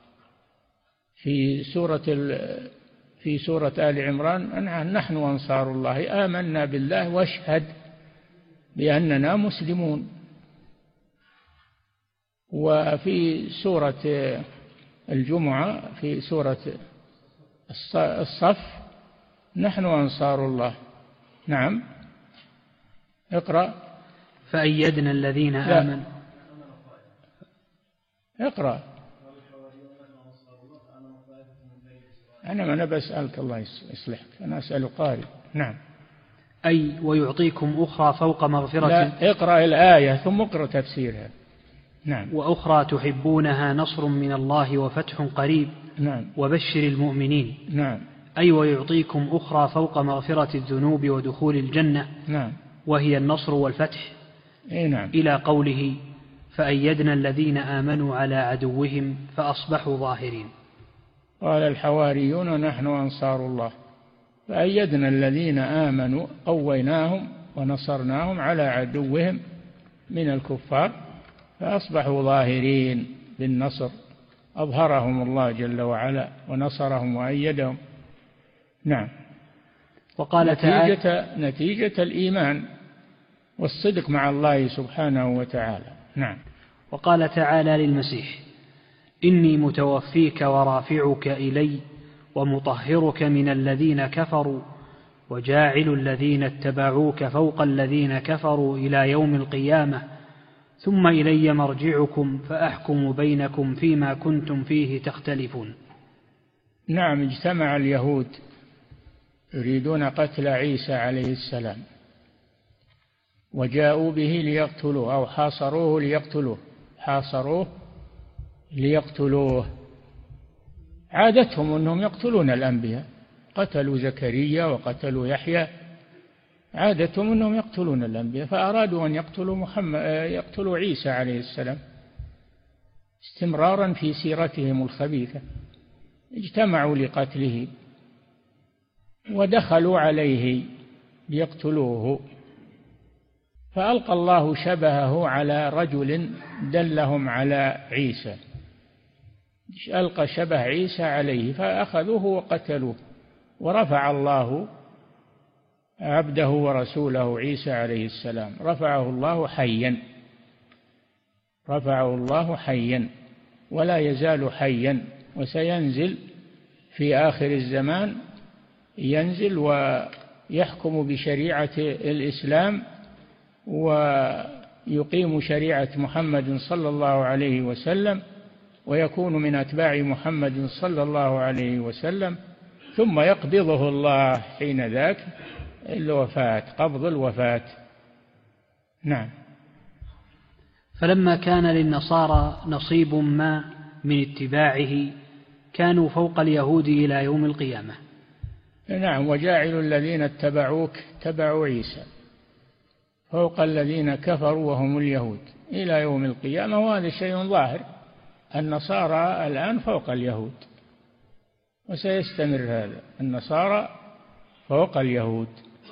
Speaker 3: في سورة آل عمران: نحن أنصار الله آمنا بالله واشهد بأننا مسلمون. وفي سورة الجمعة في سورة الصف: نحن أنصار الله. نعم. اقرأ.
Speaker 2: فأيدنا الذين آمنوا.
Speaker 3: اقرأ. أنا بسألك الله يصلحك، أنا أسأل قارئ. نعم.
Speaker 2: أي ويعطيكم أخرى فوق مغفرة.
Speaker 3: لا، اقرأ الآية ثم اقرأ تفسيرها. نعم.
Speaker 2: وأخرى تحبونها نصر من الله وفتح قريب.
Speaker 3: نعم.
Speaker 2: وبشر المؤمنين.
Speaker 3: نعم.
Speaker 2: أي ويعطيكم أخرى فوق مغفرة الذنوب ودخول الجنة.
Speaker 3: نعم.
Speaker 2: وهي النصر والفتح.
Speaker 3: نعم.
Speaker 2: إلى قوله: فأيدنا الذين آمنوا على عدوهم فأصبحوا ظاهرين.
Speaker 3: قال الحواريون: نحن أنصار الله، فأيدنا الذين آمنوا قويناهم ونصرناهم على عدوهم من الكفار فأصبحوا ظاهرين بالنصر، أظهرهم الله جل وعلا ونصرهم وأيدهم. نعم.
Speaker 2: وقال
Speaker 3: نتيجة الإيمان والصدق مع الله سبحانه وتعالى. نعم.
Speaker 2: وقال تعالى للمسيح: إني متوفيك ورافعك إلي ومطهرك من الذين كفروا وجاعل الذين اتبعوك فوق الذين كفروا إلى يوم القيامة ثم إلي مرجعكم فأحكم بينكم فيما كنتم فيه تختلفون.
Speaker 3: نعم، اجتمع اليهود يريدون قتل عيسى عليه السلام، وجاءوا به ليقتلوه أو حاصروه ليقتلوه. عادتهم أنهم يقتلون الأنبياء، قتلوا زكريا وقتلوا يحيى، عادتهم أنهم يقتلون الأنبياء، فأرادوا أن يقتلوا عيسى عليه السلام استمرارا في سيرتهم الخبيثة. اجتمعوا لقتله ودخلوا عليه ليقتلوه، فألقى الله شبهه على رجل دلهم على عيسى، ألقى شبه عيسى عليه فأخذوه وقتلوه، ورفع الله عبده ورسوله عيسى عليه السلام، رفعه الله حيا ولا يزال حيا، وسينزل في آخر الزمان، ينزل ويحكم بشريعة الإسلام ويقيم شريعة محمد صلى الله عليه وسلم، ويكون من أتباع محمد صلى الله عليه وسلم، ثم يقبضه الله حين ذاك قبض الوفاة. نعم.
Speaker 2: فلما كان للنصارى نصيب ما من اتباعه كانوا فوق اليهود إلى يوم القيامة.
Speaker 3: نعم، وجاعل الذين اتبعوك تبعوا عيسى فوق الذين كفروا وهم اليهود إلى يوم القيامة، وهذا شيء ظاهر، النصارى الآن فوق اليهود وسيستمر هذا، النصارى فوق اليهود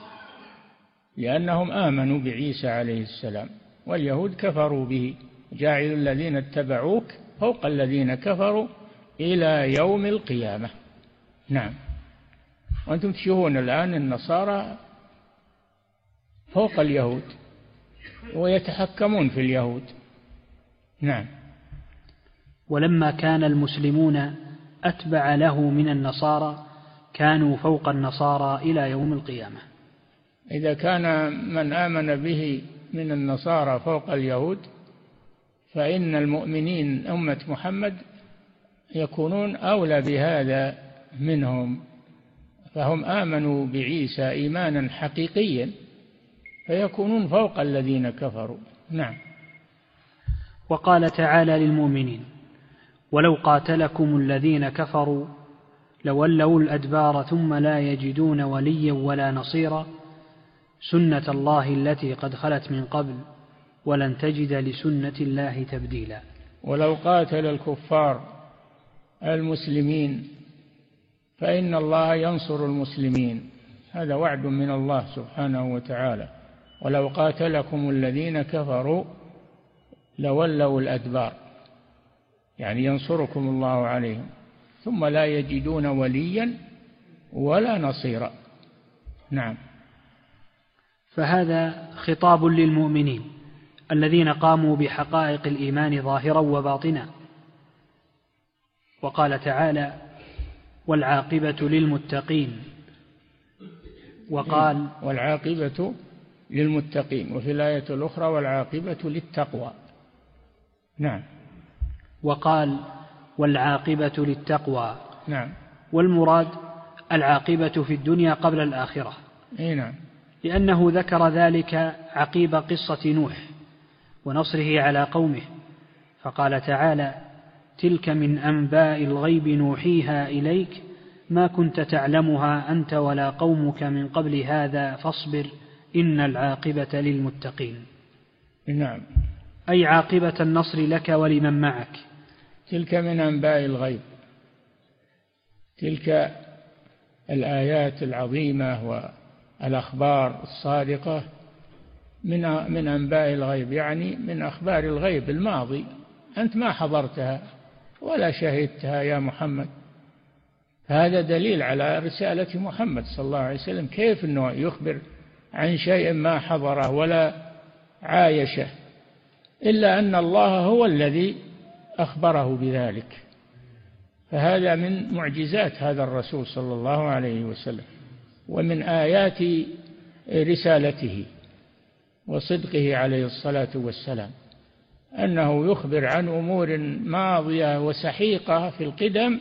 Speaker 3: لأنهم آمنوا بعيسى عليه السلام، واليهود كفروا به. جاعل الذين اتبعوك فوق الذين كفروا إلى يوم القيامة. نعم. وأنتم تشوفون الآن النصارى فوق اليهود ويتحكمون في اليهود. نعم.
Speaker 2: ولما كان المسلمون أتبع له من النصارى كانوا فوق النصارى إلى يوم القيامة.
Speaker 3: إذا كان من آمن به من النصارى فوق اليهود، فإن المؤمنين أمة محمد يكونون أولى بهذا منهم، فهم آمنوا بعيسى إيمانا حقيقيا فيكونون فوق الذين كفروا. نعم.
Speaker 2: وقال تعالى للمؤمنين: ولو قاتلكم الذين كفروا لولوا الأدبار ثم لا يجدون وليا ولا نصيرا سنة الله التي قد خلت من قبل ولن تجد لسنة الله تبديلا.
Speaker 3: ولو قاتل الكفار المسلمين فإن الله ينصر المسلمين، هذا وعد من الله سبحانه وتعالى. ولو قاتلكم الذين كفروا لولوا الأدبار، يعني ينصركم الله عليهم، ثم لا يجدون وليا ولا نصيرا. نعم.
Speaker 2: فهذا خطاب للمؤمنين الذين قاموا بحقائق الإيمان ظاهرا وباطنا. وقال تعالى: والعاقبة للمتقين، وقال:
Speaker 3: والعاقبة للمتقين، وفي الآية الأخرى: والعاقبة للتقوى. نعم.
Speaker 2: وقال: والعاقبة للتقوى.
Speaker 3: نعم.
Speaker 2: والمراد العاقبة في الدنيا قبل الآخرة.
Speaker 3: نعم.
Speaker 2: لأنه ذكر ذلك عقيب قصة نوح ونصره على قومه، فقال تعالى: تلك من أنباء الغيب نوحيها إليك ما كنت تعلمها أنت ولا قومك من قبل هذا فاصبر إن العاقبة للمتقين.
Speaker 3: نعم.
Speaker 2: أي عاقبة النصر لك ولمن معك.
Speaker 3: تلك من أنباء الغيب، تلك الآيات العظيمة والأخبار الصادقة من أنباء الغيب، يعني من أخبار الغيب الماضي، أنت ما حضرتها ولا شهدتها يا محمد. هذا دليل على رسالة محمد صلى الله عليه وسلم، كيف أنه يخبر عن شيء ما حضره ولا عايشه، إلا أن الله هو الذي أخبره بذلك. فهذا من معجزات هذا الرسول صلى الله عليه وسلم، ومن آيات رسالته وصدقه عليه الصلاة والسلام، أنه يخبر عن أمور ماضية وسحيقة في القدم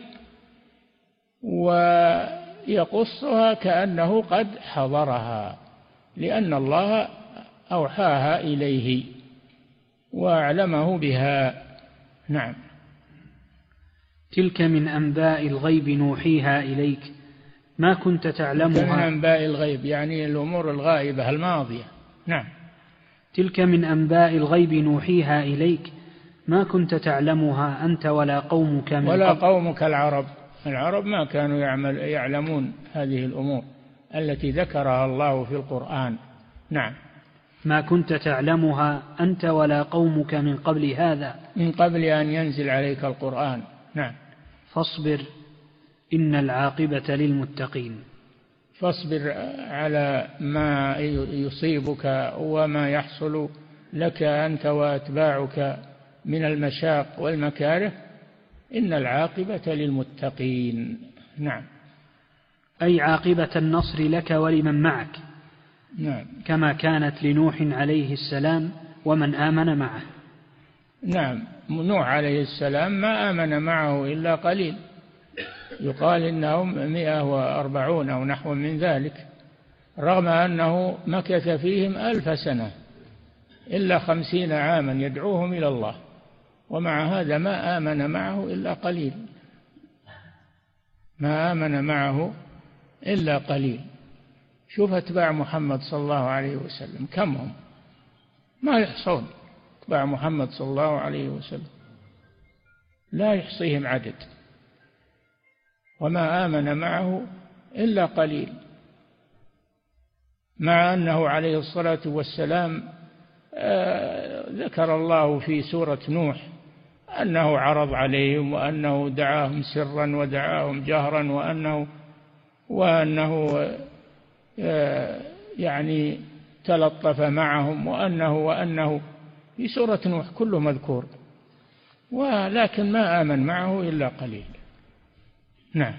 Speaker 3: ويقصها كأنه قد حضرها، لأن الله أوحاها إليه وأعلمه بها. نعم.
Speaker 2: تلك من أنباء الغيب نوحيها إليك ما كنت تعلمها.
Speaker 3: من أنباء الغيب يعني الأمور الغائبة الماضية. نعم.
Speaker 2: تلك من أنباء الغيب نوحيها إليك ما كنت تعلمها أنت ولا قومك من
Speaker 3: ولا قومك العرب ما كانوا يعلمون هذه الأمور التي ذكرها الله في القرآن. نعم.
Speaker 2: ما كنت تعلمها أنت ولا قومك من قبل هذا،
Speaker 3: من قبل أن ينزل عليك القرآن. نعم.
Speaker 2: فاصبر إن العاقبة للمتقين.
Speaker 3: فاصبر على ما يصيبك وما يحصل لك أنت وأتباعك من المشاق والمكاره، إن العاقبة للمتقين. نعم.
Speaker 2: أي عاقبة النصر لك ولمن معك.
Speaker 3: نعم.
Speaker 2: كما كانت لنوح عليه السلام ومن آمن معه.
Speaker 3: نعم. نوح عليه السلام ما آمن معه إلا قليل، يقال إنهم 140 أو نحو من ذلك، رغم أنه مكث فيهم 1000 سنة إلا 50 عاما يدعوهم إلى الله، ومع هذا ما آمن معه إلا قليل، ما آمن معه إلا قليل. شوف أتباع محمد صلى الله عليه وسلم كم هم، ما يحصون. أتباع محمد صلى الله عليه وسلم لا يحصيهم عدد، وما آمن معه إلا قليل، مع أنه عليه الصلاة والسلام ذكر الله في سورة نوح أنه عرض عليهم، وأنه دعاهم سرا ودعاهم جهرا، وأنه يعني تلطف معهم، وأنه في سورة نوح كله مذكور، ولكن ما آمن معه إلا قليل. نعم.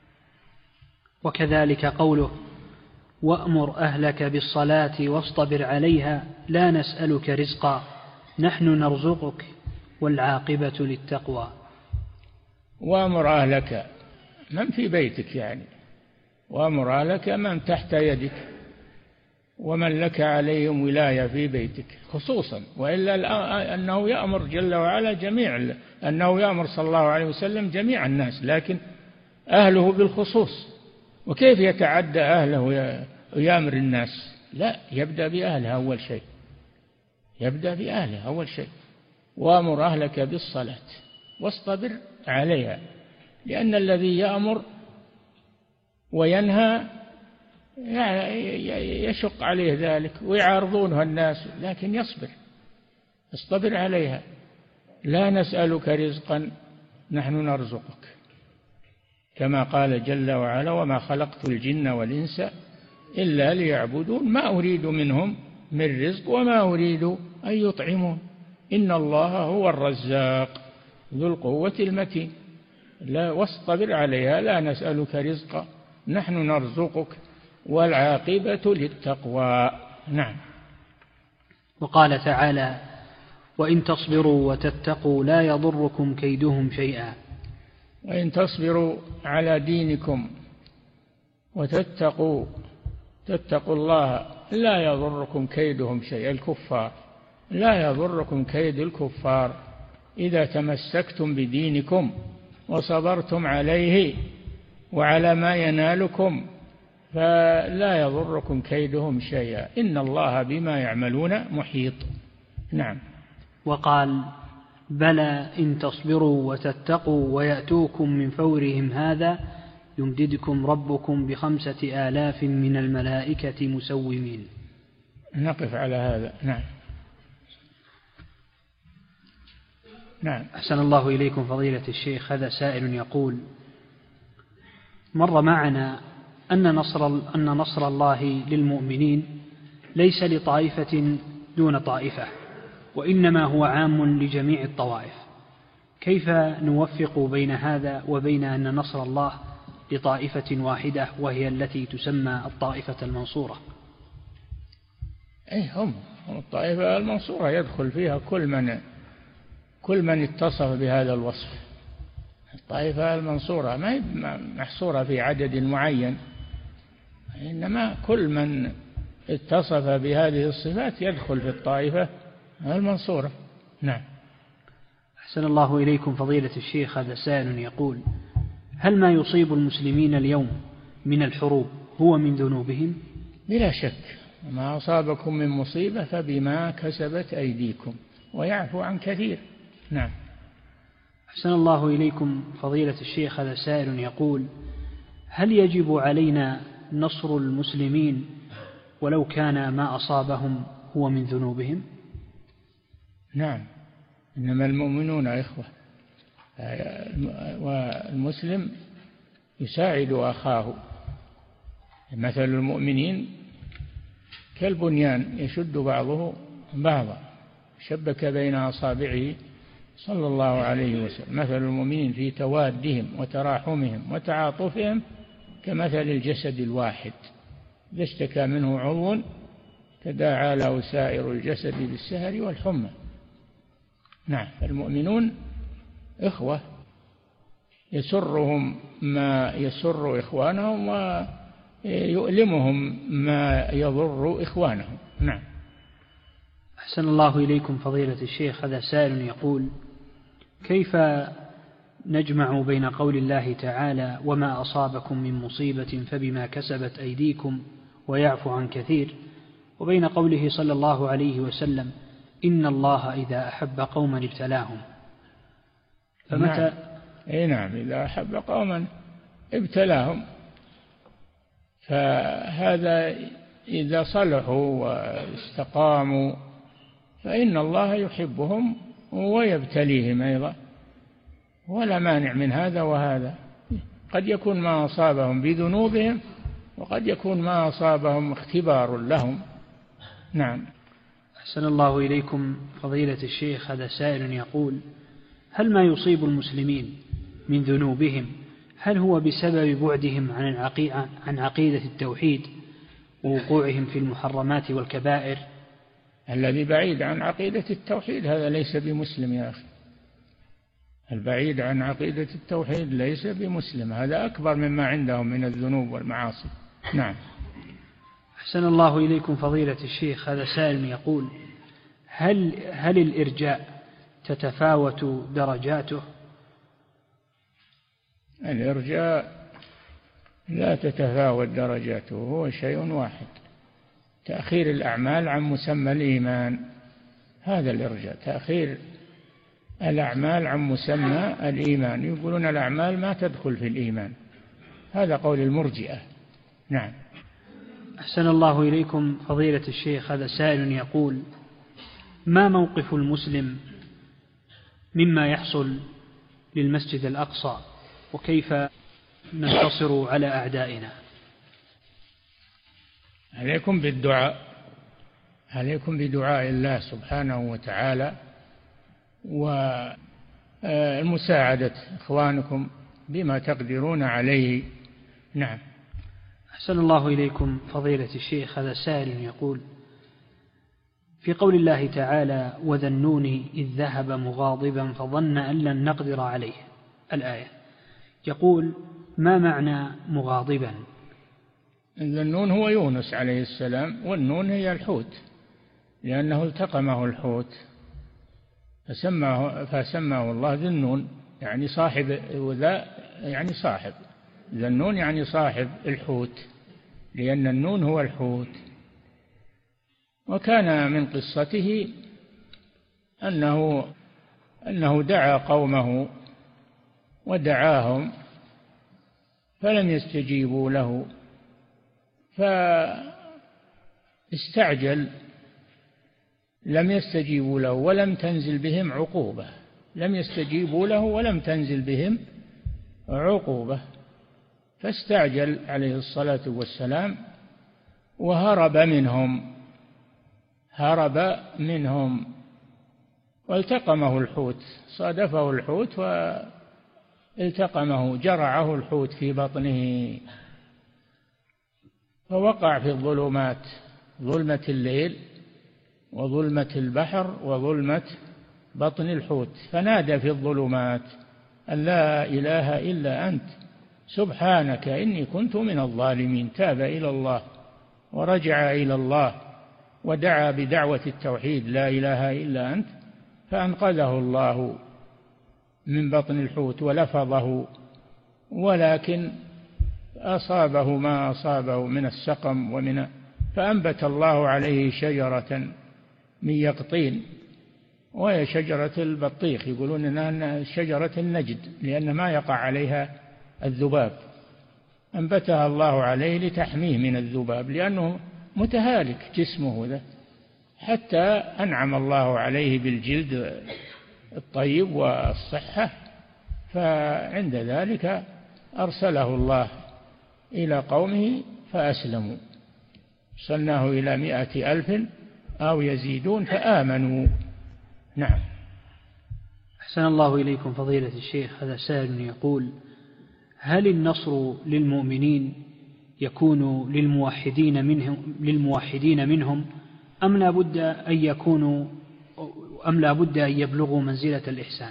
Speaker 2: وكذلك قوله وأمر أهلك بالصلاة واصطبر عليها لا نسألك رزقا نحن نرزقك والعاقبة للتقوى.
Speaker 3: وأمر أهلك من في بيتك، يعني وأمر أهلك من تحت يدك ومن لك عليهم ولاية في بيتك خصوصا، وإلا أنه يأمر جل وعلا أنه يأمر صلى الله عليه وسلم جميع الناس، لكن أهله بالخصوص. وكيف يتعدى أهله ويأمر الناس؟ لا، يبدأ بأهله أول شيء، يبدأ بأهله أول شيء. وأمر أهلك بالصلاة واصطبر عليها، لأن الذي يأمر وينهى يشق عليه ذلك ويعارضونه الناس، لكن يصبر، اصطبر عليها. لا نسألك رزقا نحن نرزقك، كما قال جل وعلا وما خلقت الجن والإنس إلا ليعبدون ما أريد منهم من رزق وما أريد أن يطعمون إن الله هو الرزاق ذو القوة المتين. لا، واصطبر عليها لا نسألك رزقا نحن نرزقك والعاقبة للتقوى. نعم.
Speaker 2: وقال تعالى وإن تصبروا وتتقوا لا يضركم كيدهم شيئا.
Speaker 3: وإن تصبروا على دينكم وتتقوا الله لا يضركم كيدهم شيئا. الكفار لا يضركم كيد الكفار إذا تمسكتم بدينكم وصبرتم عليه وعلى ما ينالكم، فلا يضركم كيدهم شيئا إن الله بما يعملون محيط. نعم.
Speaker 2: وقال بلى إن تصبروا وتتقوا ويأتوكم من فورهم هذا يمددكم ربكم ب5000 من الملائكة مسومين.
Speaker 3: نقف على هذا. نعم. نعم.
Speaker 2: أحسن الله إليكم فضيلة الشيخ. هذا سائل يقول مر معنا أن نصر الله للمؤمنين ليس لطائفة دون طائفة، وإنما هو عام لجميع الطوائف، كيف نوفق بين هذا وبين أن نصر الله لطائفة واحدة وهي التي تسمى الطائفة المنصورة؟
Speaker 3: هم الطائفة المنصورة يدخل فيها كل من اتصف بهذا الوصف. الطائفة المنصورة ما هي محصورة في عدد معين، إنما كل من اتصف بهذه الصفات يدخل في الطائفة المنصورة. نعم.
Speaker 2: أحسن الله إليكم فضيلة الشيخ. هذا سائل يقول: هل ما يصيب المسلمين اليوم من الحروب هو من ذنوبهم؟
Speaker 3: بلا شك، ما أصابكم من مصيبة فبما كسبت أيديكم ويعفو عن كثير. نعم.
Speaker 2: أحسن الله إليكم فضيلة الشيخ. هذا سائل يقول: هل يجب علينا نصر المسلمين ولو كان ما أصابهم هو من ذنوبهم؟
Speaker 3: نعم، إنما المؤمنون إخوة، والمسلم يساعد أخاه. مثل المؤمنين كالبنيان يشد بعضه بعضا، شبك بين أصابعه صلى الله عليه وسلم. مثل المؤمنين في توادهم وتراحمهم وتعاطفهم كمثل الجسد الواحد، إذا اشتكى منه عضو تداعى له سائر الجسد بالسهر والحمى. نعم، المؤمنون إخوة، يسرهم ما يسر إخوانهم ويؤلمهم ما يضر إخوانهم. نعم.
Speaker 2: أحسن الله إليكم فضيلة الشيخ. هذا سائل يقول: كيف نجمع بين قول الله تعالى: وما أصابكم من مصيبة فبما كسبت أيديكم ويعفو عن كثير، وبين قوله صلى الله عليه وسلم: إن الله إذا أحب قوما ابتلاهم؟
Speaker 3: فمتى نعم، إذا أحب قوما ابتلاهم، فهذا إذا صلحوا واستقاموا فإن الله يحبهم ويبتليهم أيضا، ولا مانع من هذا وهذا. قد يكون ما أصابهم بذنوبهم، وقد يكون ما أصابهم اختبار لهم. نعم.
Speaker 2: أحسن الله إليكم فضيلة الشيخ. هذا سائل يقول: هل ما يصيب المسلمين من ذنوبهم هل هو بسبب بعدهم عن عقيدة التوحيد ووقوعهم في المحرمات والكبائر؟
Speaker 3: الذي بعيد عن عقيدة التوحيد هذا ليس بمسلم يا أخي. البعيد عن عقيدة التوحيد ليس بمسلم، هذا أكبر مما عندهم من الذنوب والمعاصي. نعم.
Speaker 2: أحسن الله إليكم فضيلة الشيخ. هذا سائل يقول: هل الإرجاء تتفاوت درجاته؟
Speaker 3: الإرجاء لا تتفاوت درجاته، هو شيء واحد، تأخير الأعمال عن مسمى الإيمان. هذا الإرجاء، تأخير الأعمال عن مسمى الإيمان. يقولون الأعمال ما تدخل في الإيمان، هذا قول المرجئة. نعم.
Speaker 2: أحسن الله إليكم فضيلة الشيخ. هذا سائل يقول: ما موقف المسلم مما يحصل للمسجد الأقصى، وكيف ننتصر على أعدائنا؟
Speaker 3: عليكم بالدعاء، عليكم بدعاء الله سبحانه وتعالى ومساعدة إخوانكم بما تقدرون عليه. نعم.
Speaker 2: أحسن الله إليكم فضيلة الشيخ. هذا سائل يقول: في قول الله تعالى: وذا النون إذ ذهب مغاضبا فظن أن لن نقدر عليه، الآية، يقول: ما معنى مغاضبا؟
Speaker 3: ذا النون هو يونس عليه السلام، والنون هي الحوت، لأنه التقمه الحوت فسماه الله ذا النون، يعني صاحب، وذا يعني صاحب، ذا النون يعني صاحب الحوت، لأن النون هو الحوت. وكان من قصته أنه دعا قومه ودعاهم فلم يستجيبوا له، فاستعجل، لم يستجيبوا له ولم تنزل بهم عقوبة، لم يستجيبوا له ولم تنزل بهم عقوبة، فاستعجل عليه الصلاة والسلام وهرب منهم، والتقمه الحوت، صادفه الحوت والتقمه، جرعه الحوت في بطنه، فوقع في الظلمات، ظلمة الليل وظلمة البحر وظلمة بطن الحوت، فنادى في الظلمات أن لا إله إلا أنت سبحانك إني كنت من الظالمين. تاب إلى الله ورجع إلى الله ودعا بدعوة التوحيد لا إله إلا أنت، فأنقذه الله من بطن الحوت ولفظه، ولكن أصابه ما أصابه من السقم فأنبت الله عليه شجرة من يقطين، وهي شجرة البطيخ، يقولون إنها شجرة النجد لأن ما يقع عليها الذباب، أنبتها الله عليه لتحميه من الذباب لأنه متهالك جسمه ذا، حتى أنعم الله عليه بالجلد الطيب والصحة، فعند ذلك أرسله الله إلى قومه فأسلموا، أرسلناه إلى 100,000 أو يزيدون فآمنوا. نعم.
Speaker 2: أحسن الله إليكم فضيلة الشيخ. هذا سائل يقول: هل النصر للمؤمنين يكون للموحدين منهم أم لا بد أن يبلغوا منزلة الإحسان؟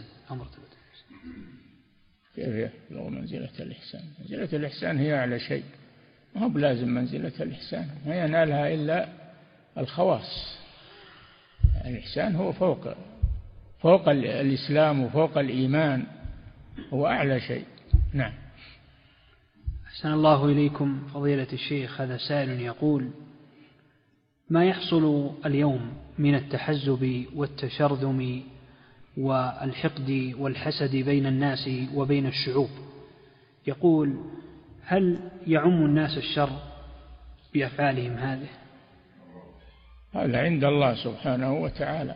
Speaker 3: كيف يبلغوا منزلة الإحسان؟ منزلة الإحسان هي أعلى شيء، ما هو بلازم منزلة الإحسان، ما ينالها إلا الخواص. الإحسان هو فوق الإسلام وفوق الإيمان، هو أعلى شيء. نعم.
Speaker 2: أحسن الله إليكم فضيلة الشيخ. هذا سائل يقول: ما يحصل اليوم من التحزب والتشرذم والحقد والحسد بين الناس وبين الشعوب، يقول: هل يعم الناس الشر بأفعالهم هذه؟
Speaker 3: هذا عند الله سبحانه وتعالى،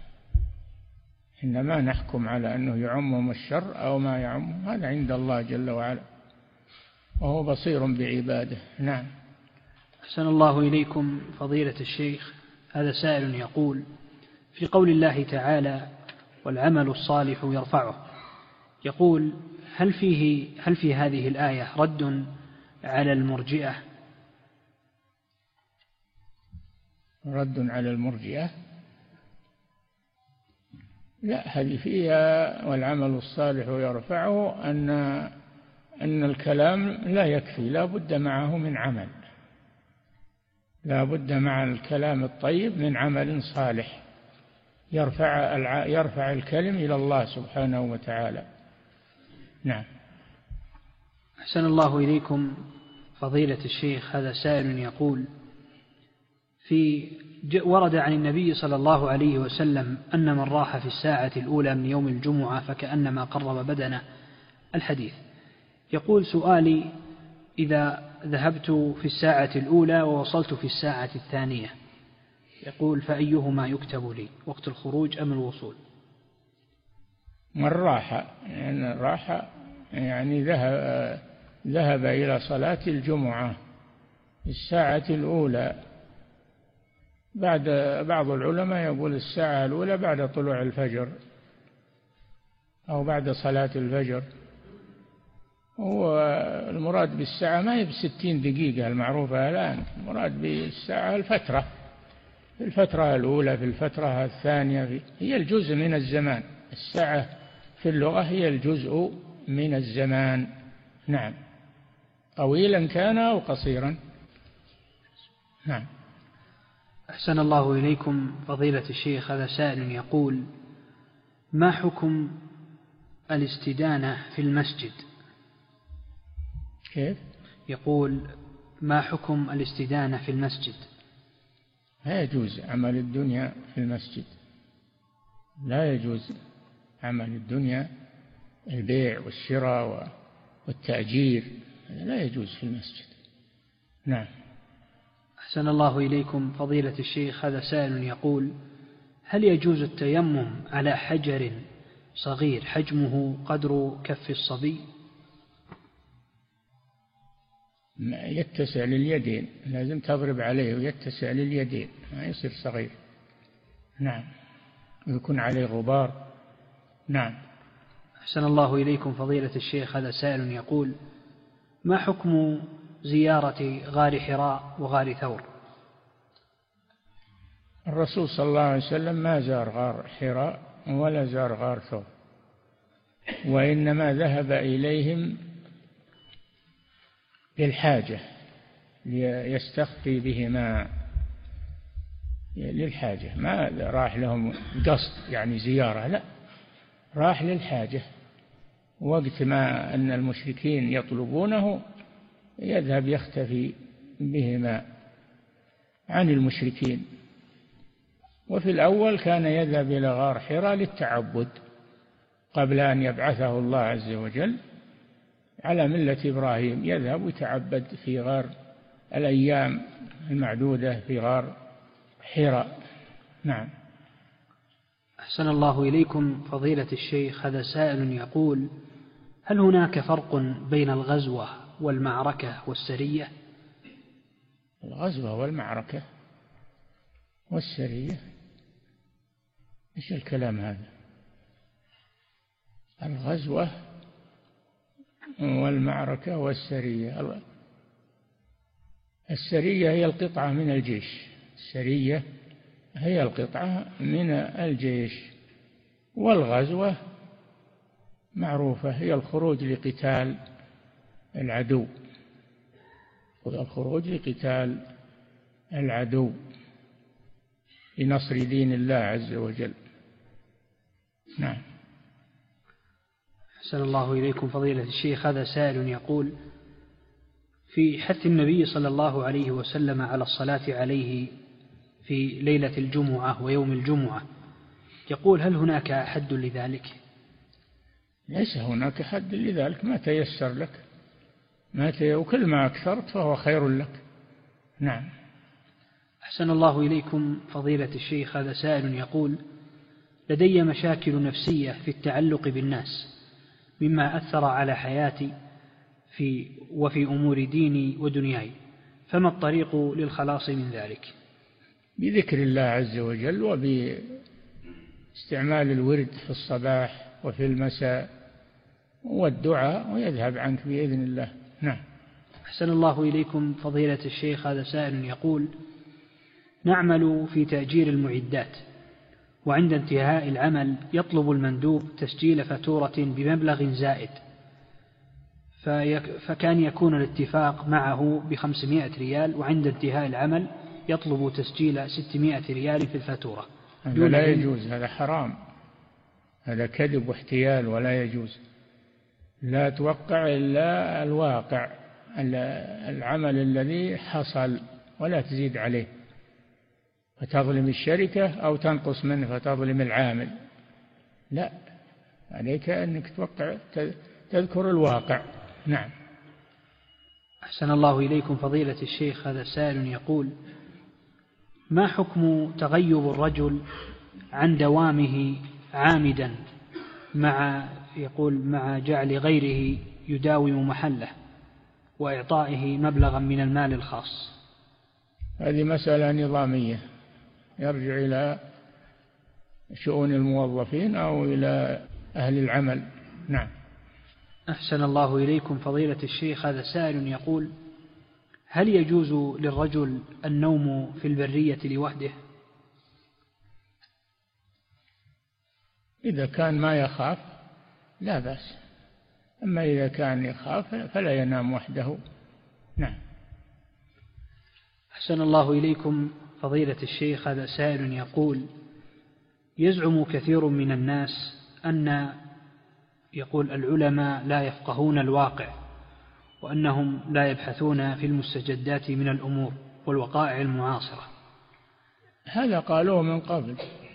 Speaker 3: إنما نحكم على أنه يعمهم الشر أو ما يعمهم، هذا عند الله جل وعلا، وهو بصير بعباده. نعم.
Speaker 2: أحسن الله إليكم فضيلة الشيخ. هذا سائل يقول: في قول الله تعالى: والعمل الصالح يرفعه، يقول: هل في هذه الآية رد على المرجئة؟
Speaker 3: رد على المرجئة؟ لا، هذه فيها والعمل الصالح يرفعه أن الكلام لا يكفي، لا بد معه من عمل، لا بد مع الكلام الطيب من عمل صالح يرفع الكلم إلى الله سبحانه وتعالى. نعم.
Speaker 2: أحسن الله إليكم فضيلة الشيخ. هذا سائل يقول: ورد عن النبي صلى الله عليه وسلم أن من راح في الساعة الأولى من يوم الجمعة فكأنما قرب بدنه، الحديث. يقول: سؤالي: إذا ذهبت في الساعة الأولى ووصلت في الساعة الثانية، يقول فأيهما يكتب لي، وقت الخروج أم الوصول؟
Speaker 3: من راح يعني ذهب إلى صلاة الجمعة في الساعة الأولى، بعض العلماء يقول الساعة الأولى بعد طلوع الفجر أو بعد صلاة الفجر، والمراد بالساعة ما هي ب60 دقيقة المعروفة الآن، المراد بالساعة في الفترة الأولى، في الفترة الثانية، هي الجزء من الزمان. الساعة في اللغة هي الجزء من الزمان. نعم، طويلا كان أو قصيرا. نعم.
Speaker 2: أحسن الله إليكم فضيلة الشيخ. هذا سائل يقول: ما حكم الاستدانة في المسجد؟
Speaker 3: كيف؟
Speaker 2: يقول: ما حكم الاستدانة في المسجد؟
Speaker 3: لا يجوز عمل الدنيا في المسجد، لا يجوز عمل الدنيا، البيع والشراء والتأجير، لا يجوز في المسجد. نعم.
Speaker 2: أحسن الله إليكم فضيلة الشيخ. هذا سائل يقول: هل يجوز التيمم على حجر صغير حجمه قدر كف الصبي؟
Speaker 3: يتسع لليدين، لازم تضرب عليه ويتسع لليدين، ما يصير صغير. نعم. يكون عليه غبار. نعم.
Speaker 2: أحسن الله إليكم فضيلة الشيخ. هذا سائل يقول: ما حكم زيارة غار حراء وغار ثور؟
Speaker 3: الرسول صلى الله عليه وسلم ما زار غار حراء ولا زار غار ثور، وإنما ذهب إليهم للحاجة، ليستخفي بهما للحاجة، ما راح لهم قصد يعني زيارة، لا، راح للحاجة. وقت ما أن المشركين يطلبونه يذهب يختفي بهما عن المشركين. وفي الأول كان يذهب إلى غار حراء للتعبد قبل أن يبعثه الله عز وجل على ملة إبراهيم، يذهب ويتعبد في غار الأيام المعدودة في غار حراء. نعم.
Speaker 2: أحسن الله إليكم فضيلة الشيخ. هذا سائل يقول: هل هناك فرق بين الغزوة والمعركة والسرية؟
Speaker 3: الغزوة والمعركة والسرية، إيش الكلام هذا؟ الغزوة والمعركة والسرية، السرية هي القطعة من الجيش، السرية هي القطعة من الجيش، والغزوة معروفة هي الخروج لقتال العدو، الخروج لقتال العدو لنصر دين الله عز وجل. نعم.
Speaker 2: أحسن الله إليكم فضيلة الشيخ. هذا سائل يقول: في حث النبي صلى الله عليه وسلم على الصلاة عليه في ليلة الجمعة ويوم الجمعة، يقول: هل هناك حد لذلك؟
Speaker 3: ليس هناك حد لذلك، ما تيسر لك، وكل ما أكثرت فهو خير لك. نعم.
Speaker 2: أحسن الله إليكم فضيلة الشيخ. هذا سائل يقول: لدي مشاكل نفسية في التعلق بالناس مما أثر على حياتي وفي أمور ديني ودنياي، فما الطريق للخلاص من ذلك؟
Speaker 3: بذكر الله عز وجل وباستعمال الورد في الصباح وفي المساء والدعاء، ويذهب عنك بإذن الله. نعم.
Speaker 2: أحسن الله إليكم فضيلة الشيخ. هذا سائل يقول: نعمل في تأجير المعدات، وعند انتهاء العمل يطلب المندوب تسجيل فاتورة بمبلغ زائد، فكان يكون الاتفاق معه ب500 ريال، وعند انتهاء العمل يطلب تسجيل 600 ريال في الفاتورة.
Speaker 3: هذا لا يجوز، هذا حرام، هذا كذب واحتيال ولا يجوز. لا توقع إلا الواقع، العمل الذي حصل، ولا تزيد عليه فتظلم الشركة أو تنقص منه فتظلم العامل. لا، عليك أنك توقع، تذكر الواقع. نعم.
Speaker 2: أحسن الله إليكم فضيلة الشيخ. هذا سائل يقول: ما حكم تغيب الرجل عن دوامه عامدا مع جعل غيره يداوم محله وإعطائه مبلغا من المال الخاص؟
Speaker 3: هذه مسألة نظامية يرجع إلى شؤون الموظفين أو إلى أهل العمل. نعم.
Speaker 2: أحسن الله إليكم فضيلة الشيخ. هذا سائل يقول: هل يجوز للرجل النوم في البرية لوحده؟
Speaker 3: إذا كان ما يخاف لا بأس، أما إذا كان يخاف فلا ينام وحده. نعم.
Speaker 2: أحسن الله إليكم فضيلة الشيخ. هذا سائل يقول: يزعم كثير من الناس أن العلماء لا يفقهون الواقع، وأنهم لا يبحثون في المستجدات من الأمور والوقائع المعاصرة.
Speaker 3: هذا قالوه من قبل،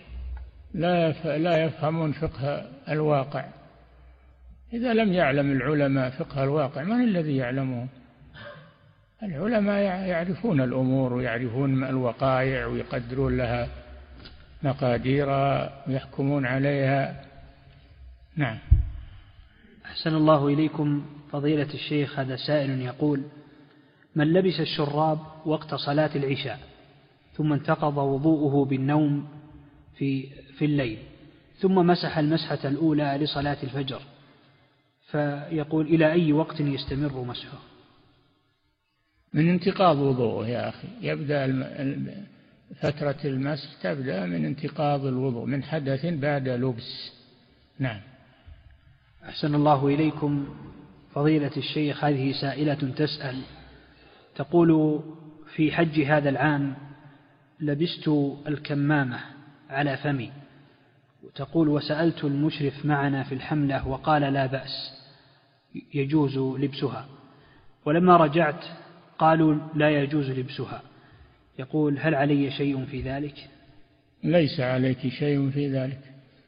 Speaker 3: لا يفهمون فقه الواقع. إذا لم يعلم العلماء فقه الواقع، من الذي يعلمه؟ العلماء يعرفون الأمور ويعرفون الوقائع ويقدرون لها مقاديرها ويحكمون عليها. نعم.
Speaker 2: أحسن الله إليكم فضيلة الشيخ. هذا سائل يقول: من لبس الشراب وقت صلاة العشاء ثم انتقض وضوءه بالنوم في الليل، ثم مسح المسحة الأولى لصلاة الفجر، فيقول إلى أي وقت يستمر مسحه؟
Speaker 3: من انتقاض وضوءه يا أخي، يبدأ فترة المسح تبدأ من انتقاض الوضوء من حدث بعد لبس. نعم.
Speaker 2: أحسن الله إليكم فضيلة الشيخ، هذه سائلة تسأل تقول: في حج هذا العام لبست الكمامة على فمي، تقول: وسألت المشرف معنا في الحملة وقال لا بأس يجوز لبسها، ولما رجعت قالوا لا يجوز لبسها. يقول: هل علي شيء في ذلك؟
Speaker 3: ليس عليك شيء في ذلك،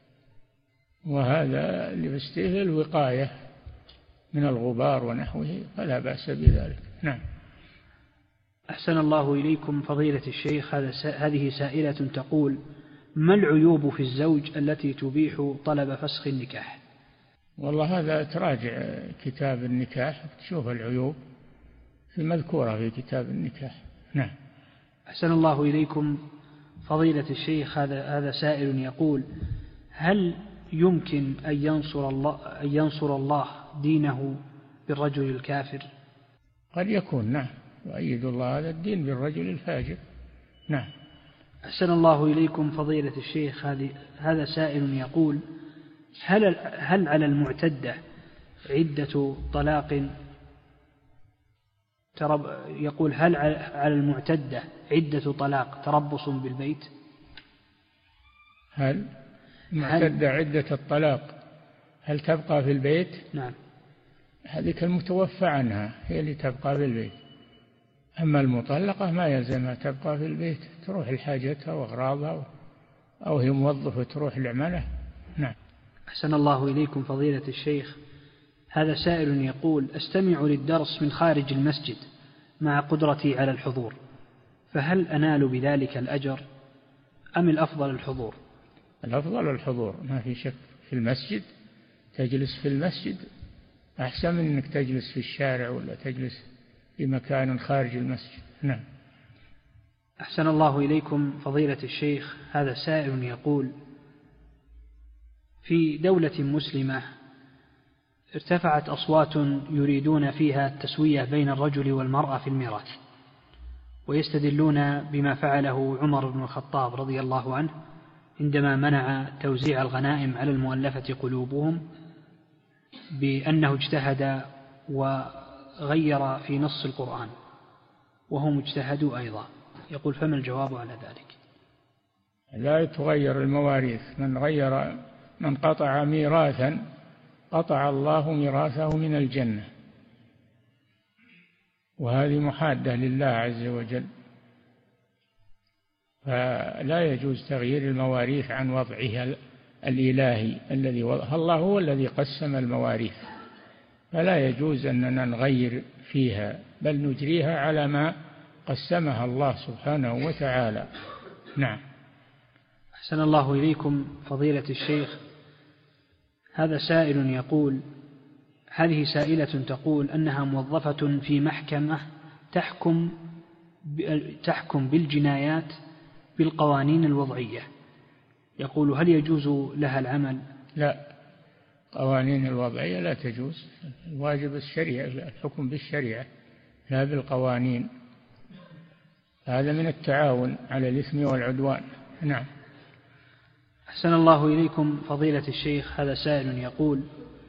Speaker 3: وهذا لبسته الوقاية من الغبار ونحوه، فلا بأس بذلك. نعم.
Speaker 2: أحسن الله إليكم فضيلة الشيخ، هذه سائلة تقول: ما العيوب في الزوج التي تبيح طلب فسخ النكاح؟
Speaker 3: والله هذا تراجع كتاب النكاح تشوف العيوب المذكورة في كتاب النكاح. نعم.
Speaker 2: أحسن الله إليكم فضيلة الشيخ، هذا سائل يقول: هل يمكن أن ينصر الله دينه بالرجل الكافر؟
Speaker 3: قد يكون، نعم، وأيد الله هذا الدين بالرجل الفاجر. نعم.
Speaker 2: أحسن الله إليكم فضيلة الشيخ، هذا سائل يقول: هل على المعتدة عدة طلاق؟ يقول: هل على المعتدة عدة طلاق تربص بالبيت؟
Speaker 3: هل معتدة عدة الطلاق هل تبقى في البيت؟
Speaker 2: نعم.
Speaker 3: هذه المتوفى عنها هي اللي تبقى في البيت، أما المطلقة ما يلزمها تبقى في البيت، تروح لحاجتها وأغراضها، أو هي موظفة تروح لعملها. نعم.
Speaker 2: أحسن الله إليكم فضيلة الشيخ، هذا سائل يقول: أستمع للدرس من خارج المسجد مع قدرتي على الحضور، فهل أنال بذلك الأجر أم الأفضل الحضور؟
Speaker 3: الأفضل الحضور، ما في شك. في المسجد تجلس في المسجد أحسن من أنك تجلس في الشارع ولا تجلس في مكان خارج المسجد. نعم.
Speaker 2: أحسن الله إليكم فضيلة الشيخ، هذا سائل يقول: في دولة مسلمة ارتفعت أصوات يريدون فيها التسوية بين الرجل والمرأة في الميراث، ويستدلون بما فعله عمر بن الخطاب رضي الله عنه عندما منع توزيع الغنائم على المؤلفة قلوبهم، بأنه اجتهد وغير في نص القرآن وهم اجتهدوا أيضا. يقول: فما الجواب على ذلك؟
Speaker 3: لا تغير المواريث، من قطع ميراثا قطع الله ميراثه من الجنة، وهذه محادة لله عز وجل، فلا يجوز تغيير المواريث عن وضعها الإلهي الذي وضعها. الله هو الذي قسم المواريث، فلا يجوز أننا نغير فيها، بل نجريها على ما قسمها الله سبحانه وتعالى. نعم.
Speaker 2: أحسن الله إليكم فضيلة الشيخ، هذا سائل يقول: هذه سائلة تقول أنها موظفة في محكمة تحكم بالجنايات بالقوانين الوضعية، يقول: هل يجوز لها العمل؟
Speaker 3: لا، قوانين الوضعية لا تجوز، الواجب الشريعة، الحكم بالشريعة لا بالقوانين، هذا من التعاون على الإثم والعدوان. نعم.
Speaker 2: أحسن الله إليكم فضيلة الشيخ، هذا سائل يقول: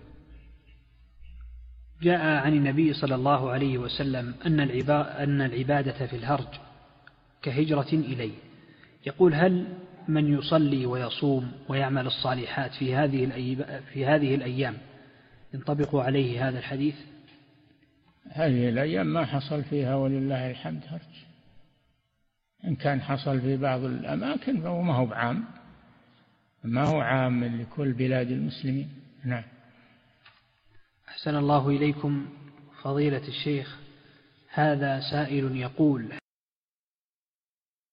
Speaker 2: جاء عن النبي صلى الله عليه وسلم أن العبادة في الهرج كهجرة إليه، يقول: هل من يصلي ويصوم ويعمل الصالحات في هذه الأيام ينطبق عليه هذا الحديث؟
Speaker 3: هذه الأيام ما حصل فيها ولله الحمد هرج، إن كان حصل في بعض الأماكن فهو ما هو بعام، ما هو عام لكل بلاد المسلمين. نعم.
Speaker 2: أحسن الله إليكم فضيلة الشيخ، هذا سائل يقول: